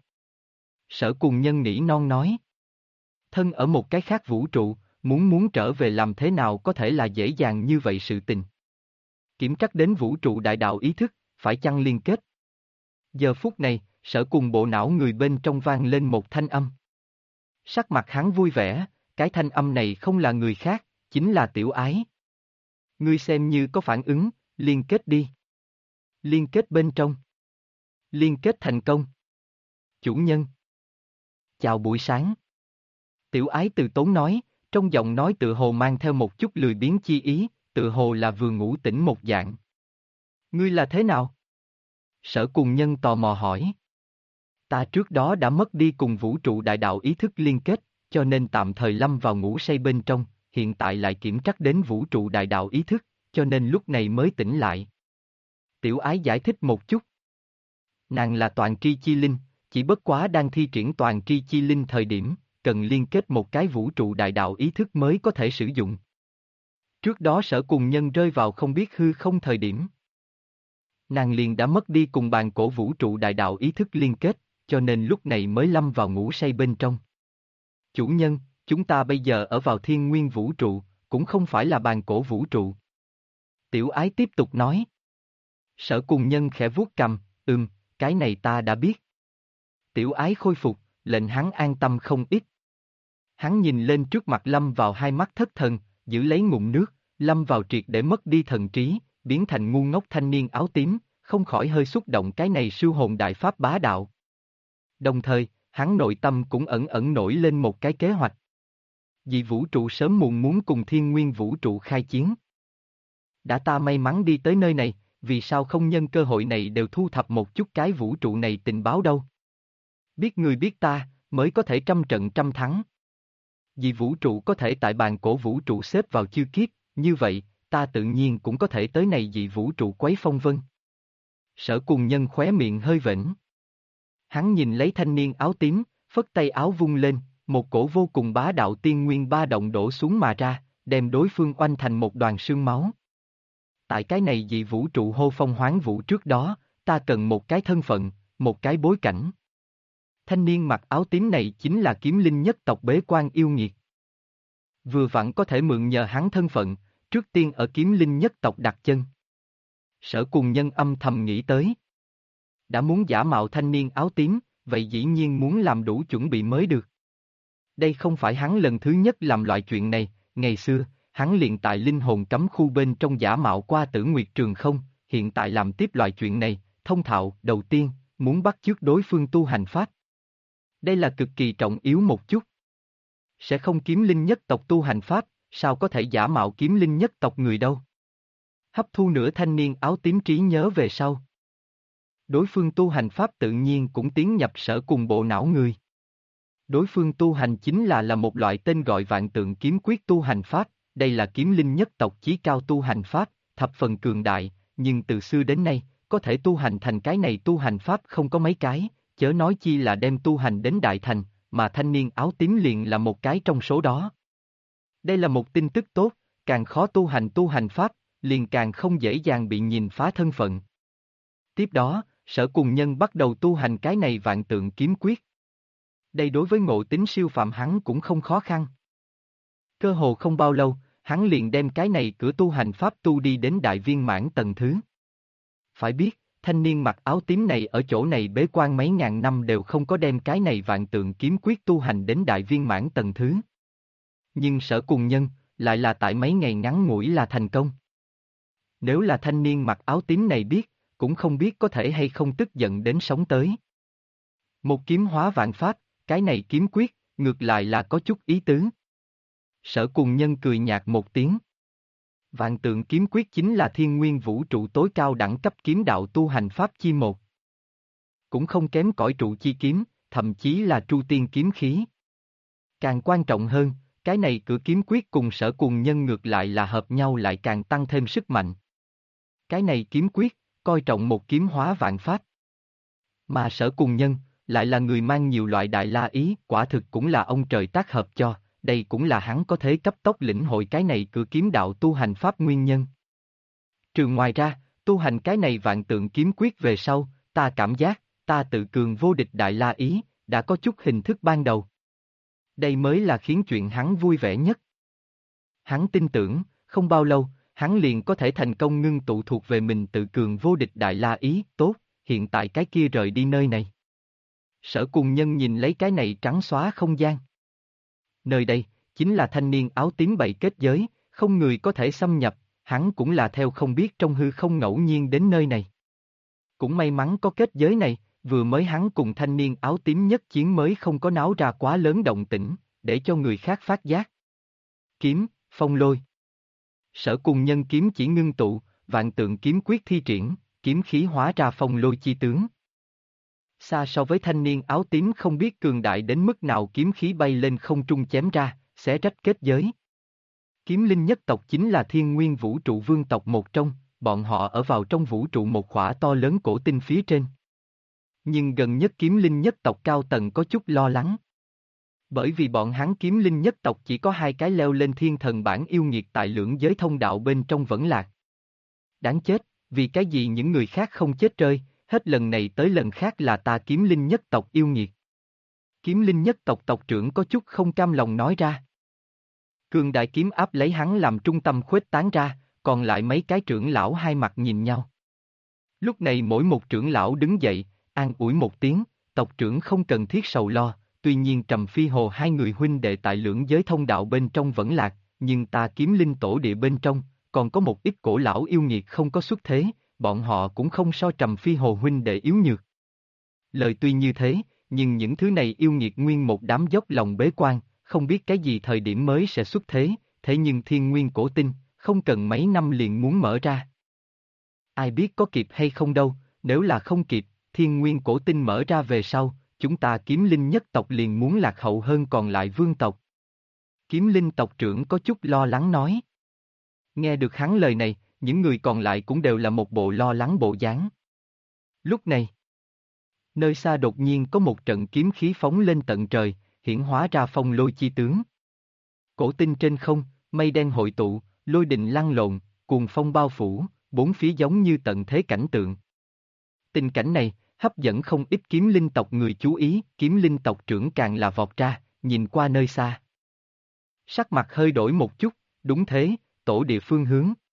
[SPEAKER 1] Sở Cuồng Nhân nỉ non nói. Thân ở một cái khác vũ trụ, muốn trở về làm thế nào có thể là dễ dàng như vậy sự tình. Kiểm trắc đến vũ trụ đại đạo ý thức, phải chăng liên kết? Giờ phút này, Sở cùng bộ não người bên trong vang lên một thanh âm. Sắc mặt hắn vui vẻ, cái thanh âm này không là người khác, chính là Tiểu Ái. Ngươi xem như có phản ứng, liên kết đi. Liên kết bên trong. Liên kết thành công. Chủ nhân. Chào buổi sáng. Tiểu Ái từ tốn nói, trong giọng nói tự hồ mang theo một chút lười biếng chi ý, tự hồ là vừa ngủ tỉnh một dạng. Ngươi là thế nào? Sở Cùng Nhân tò mò hỏi. Ta trước đó đã mất đi cùng vũ trụ đại đạo ý thức liên kết, cho nên tạm thời lâm vào ngủ say bên trong, hiện tại lại kiểm trắc đến vũ trụ đại đạo ý thức, cho nên lúc này mới tỉnh lại. Tiểu Ái giải thích một chút. Nàng là toàn tri chi linh, chỉ bất quá đang thi triển toàn tri chi linh thời điểm, cần liên kết một cái vũ trụ đại đạo ý thức mới có thể sử dụng. Trước đó Sở Cùng Nhân rơi vào không biết hư không thời điểm. Nàng liền đã mất đi cùng bàn cổ vũ trụ đại đạo ý thức liên kết, cho nên lúc này mới lâm vào ngủ say bên trong. Chủ nhân, chúng ta bây giờ ở vào thiên nguyên vũ trụ, cũng không phải là bàn cổ vũ trụ. Tiểu Ái tiếp tục nói. Sở Cùng Nhân khẽ vuốt cằm, cái này ta đã biết. Tiểu Ái khôi phục, lệnh hắn an tâm không ít. Hắn nhìn lên trước mặt lâm vào hai mắt thất thần, giữ lấy ngụm nước, lâm vào triệt để mất đi thần trí, biến thành ngu ngốc thanh niên áo tím, không khỏi hơi xúc động cái này siêu hồn đại pháp bá đạo. Đồng thời, hắn nội tâm cũng ẩn ẩn nổi lên một cái kế hoạch. Vì vũ trụ sớm muộn muốn cùng thiên nguyên vũ trụ khai chiến. Đã ta may mắn đi tới nơi này, vì sao không nhân cơ hội này đều thu thập một chút cái vũ trụ này tình báo đâu? Biết người biết ta, mới có thể trăm trận trăm thắng. Vì vũ trụ có thể tại bàn cổ vũ trụ xếp vào chư kiếp, như vậy, ta tự nhiên cũng có thể tới này dị vũ trụ quấy phong vân. Sở Cùng Nhân khóe miệng hơi vểnh. Hắn nhìn lấy thanh niên áo tím, phất tay áo vung lên, một cổ vô cùng bá đạo tiên nguyên ba động đổ xuống mà ra, đem đối phương oanh thành một đoàn sương máu. Tại cái này dị vũ trụ hô phong hoán vũ trước đó, ta cần một cái thân phận, một cái bối cảnh. Thanh niên mặc áo tím này chính là kiếm linh nhất tộc Bế Quan yêu nghiệt. Vừa vặn có thể mượn nhờ hắn thân phận, trước tiên ở kiếm linh nhất tộc đặt chân. Sở Cùng Nhân âm thầm nghĩ tới. Đã muốn giả mạo thanh niên áo tím, vậy dĩ nhiên muốn làm đủ chuẩn bị mới được. Đây không phải hắn lần thứ nhất làm loại chuyện này, ngày xưa, hắn liền tại linh hồn cấm khu bên trong giả mạo qua Tử Nguyệt Trường không, hiện tại làm tiếp loại chuyện này, thông thạo, đầu tiên, muốn bắt chước đối phương tu hành pháp. Đây là cực kỳ trọng yếu một chút. Sẽ không kiếm linh nhất tộc tu hành pháp, sao có thể giả mạo kiếm linh nhất tộc người đâu. Hấp thu nửa thanh niên áo tím trí nhớ về sau. Đối phương tu hành pháp tự nhiên cũng tiến nhập sở cùng bộ não người. Đối phương tu hành chính là một loại tên gọi vạn tượng kiếm quyết tu hành pháp, đây là kiếm linh nhất tộc chí cao tu hành pháp, thập phần cường đại, nhưng từ xưa đến nay, có thể tu hành thành cái này tu hành pháp không có mấy cái, chớ nói chi là đem tu hành đến đại thành, mà thanh niên áo tím liền là một cái trong số đó. Đây là một tin tức tốt, càng khó tu hành pháp, liền càng không dễ dàng bị nhìn phá thân phận. Tiếp đó, Sở Cùng Nhân bắt đầu tu hành cái này vạn tượng kiếm quyết. Đây đối với ngộ tính siêu phạm hắn cũng không khó khăn. Cơ hồ không bao lâu, hắn liền đem cái này cửa tu hành pháp tu đi đến đại viên mãn tầng thứ. Phải biết, thanh niên mặc áo tím này ở chỗ này bế quan mấy ngàn năm đều không có đem cái này vạn tượng kiếm quyết tu hành đến đại viên mãn tầng thứ. Nhưng Sở Cùng Nhân, lại là tại mấy ngày ngắn ngủi là thành công. Nếu là thanh niên mặc áo tím này biết, cũng không biết có thể hay không tức giận đến sống tới. Một kiếm hóa vạn pháp, cái này kiếm quyết, ngược lại là có chút ý tứ. Sở Cùng Nhân cười nhạt một tiếng. Vạn tượng kiếm quyết chính là thiên nguyên vũ trụ tối cao đẳng cấp kiếm đạo tu hành pháp chi một. Cũng không kém cõi trụ chi kiếm, thậm chí là tru tiên kiếm khí. Càng quan trọng hơn, cái này cửa kiếm quyết cùng Sở Cùng Nhân ngược lại là hợp nhau lại càng tăng thêm sức mạnh. Cái này kiếm quyết, coi trọng một kiếm hóa vạn pháp. Mà Sở Cùng Nhân, lại là người mang nhiều loại đại la ý, quả thực cũng là ông trời tác hợp cho, đây cũng là hắn có thể cấp tốc lĩnh hội cái này cửa kiếm đạo tu hành pháp nguyên nhân. Trừ ngoài ra, tu hành cái này vạn tượng kiếm quyết về sau, ta cảm giác, ta tự cường vô địch đại la ý, đã có chút hình thức ban đầu. Đây mới là khiến chuyện hắn vui vẻ nhất. Hắn tin tưởng, không bao lâu, hắn liền có thể thành công ngưng tụ thuộc về mình tự cường vô địch đại la ý, tốt, hiện tại cái kia rời đi nơi này. Sở Cùng Nhân nhìn lấy cái này trắng xóa không gian. Nơi đây, chính là thanh niên áo tím bày kết giới, không người có thể xâm nhập, hắn cũng là theo không biết trong hư không ngẫu nhiên đến nơi này. Cũng may mắn có kết giới này, vừa mới hắn cùng thanh niên áo tím nhất chiến mới không có náo ra quá lớn động tĩnh, để cho người khác phát giác. Kiếm, phong lôi. Sở Cùng Nhân kiếm chỉ ngưng tụ, vạn tượng kiếm quyết thi triển, kiếm khí hóa ra phong lôi chi tướng. Xa so với thanh niên áo tím không biết cường đại đến mức nào kiếm khí bay lên không trung chém ra, xé rách kết giới. Kiếm linh nhất tộc chính là thiên nguyên vũ trụ vương tộc một trong, bọn họ ở vào trong vũ trụ một khỏa to lớn cổ tinh phía trên. Nhưng gần nhất kiếm linh nhất tộc cao tầng có chút lo lắng. Bởi vì bọn hắn kiếm linh nhất tộc chỉ có 2 cái leo lên thiên thần bảng yêu nghiệt tại lưỡng giới thông đạo bên trong vẫn lạc. Đáng chết, vì cái gì những người khác không chết rơi, hết lần này tới lần khác là ta kiếm linh nhất tộc yêu nghiệt. Kiếm linh nhất tộc tộc trưởng có chút không cam lòng nói ra. Cường đại kiếm áp lấy hắn làm trung tâm khuếch tán ra, còn lại mấy cái trưởng lão hai mặt nhìn nhau. Lúc này mỗi một trưởng lão đứng dậy, an ủi một tiếng, tộc trưởng không cần thiết sầu lo, tuy nhiên Trầm Phi Hồ 2 người huynh đệ tại lưỡng giới thông đạo bên trong vẫn lạc, nhưng ta kiếm linh tổ địa bên trong, còn có một ít cổ lão yêu nghiệt không có xuất thế, bọn họ cũng không so Trầm Phi Hồ huynh đệ yếu nhược. Lời tuy như thế, nhưng những thứ này yêu nghiệt nguyên một đám dốc lòng bế quan, không biết cái gì thời điểm mới sẽ xuất thế, thế nhưng thiên nguyên cổ tinh, không cần mấy năm liền muốn mở ra. Ai biết có kịp hay không đâu, nếu là không kịp, thiên nguyên cổ tinh mở ra về sau, chúng ta kiếm linh nhất tộc liền muốn lạc hậu hơn còn lại vương tộc. Kiếm linh tộc trưởng có chút lo lắng nói. Nghe được hắn lời này, những người còn lại cũng đều là một bộ lo lắng bộ dáng. Lúc này, nơi xa đột nhiên có một trận kiếm khí phóng lên tận trời, hiển hóa ra phong lôi chi tướng. Cổ tinh trên không, mây đen hội tụ, lôi đình lăn lộn, cuồng phong bao phủ, bốn phía giống như tận thế cảnh tượng. Tình cảnh này, hấp dẫn không ít kiếm linh tộc người chú ý, kiếm linh tộc trưởng càng là vọt ra, nhìn qua nơi xa. Sắc mặt hơi đổi một chút, đúng thế, tổ địa phương hướng.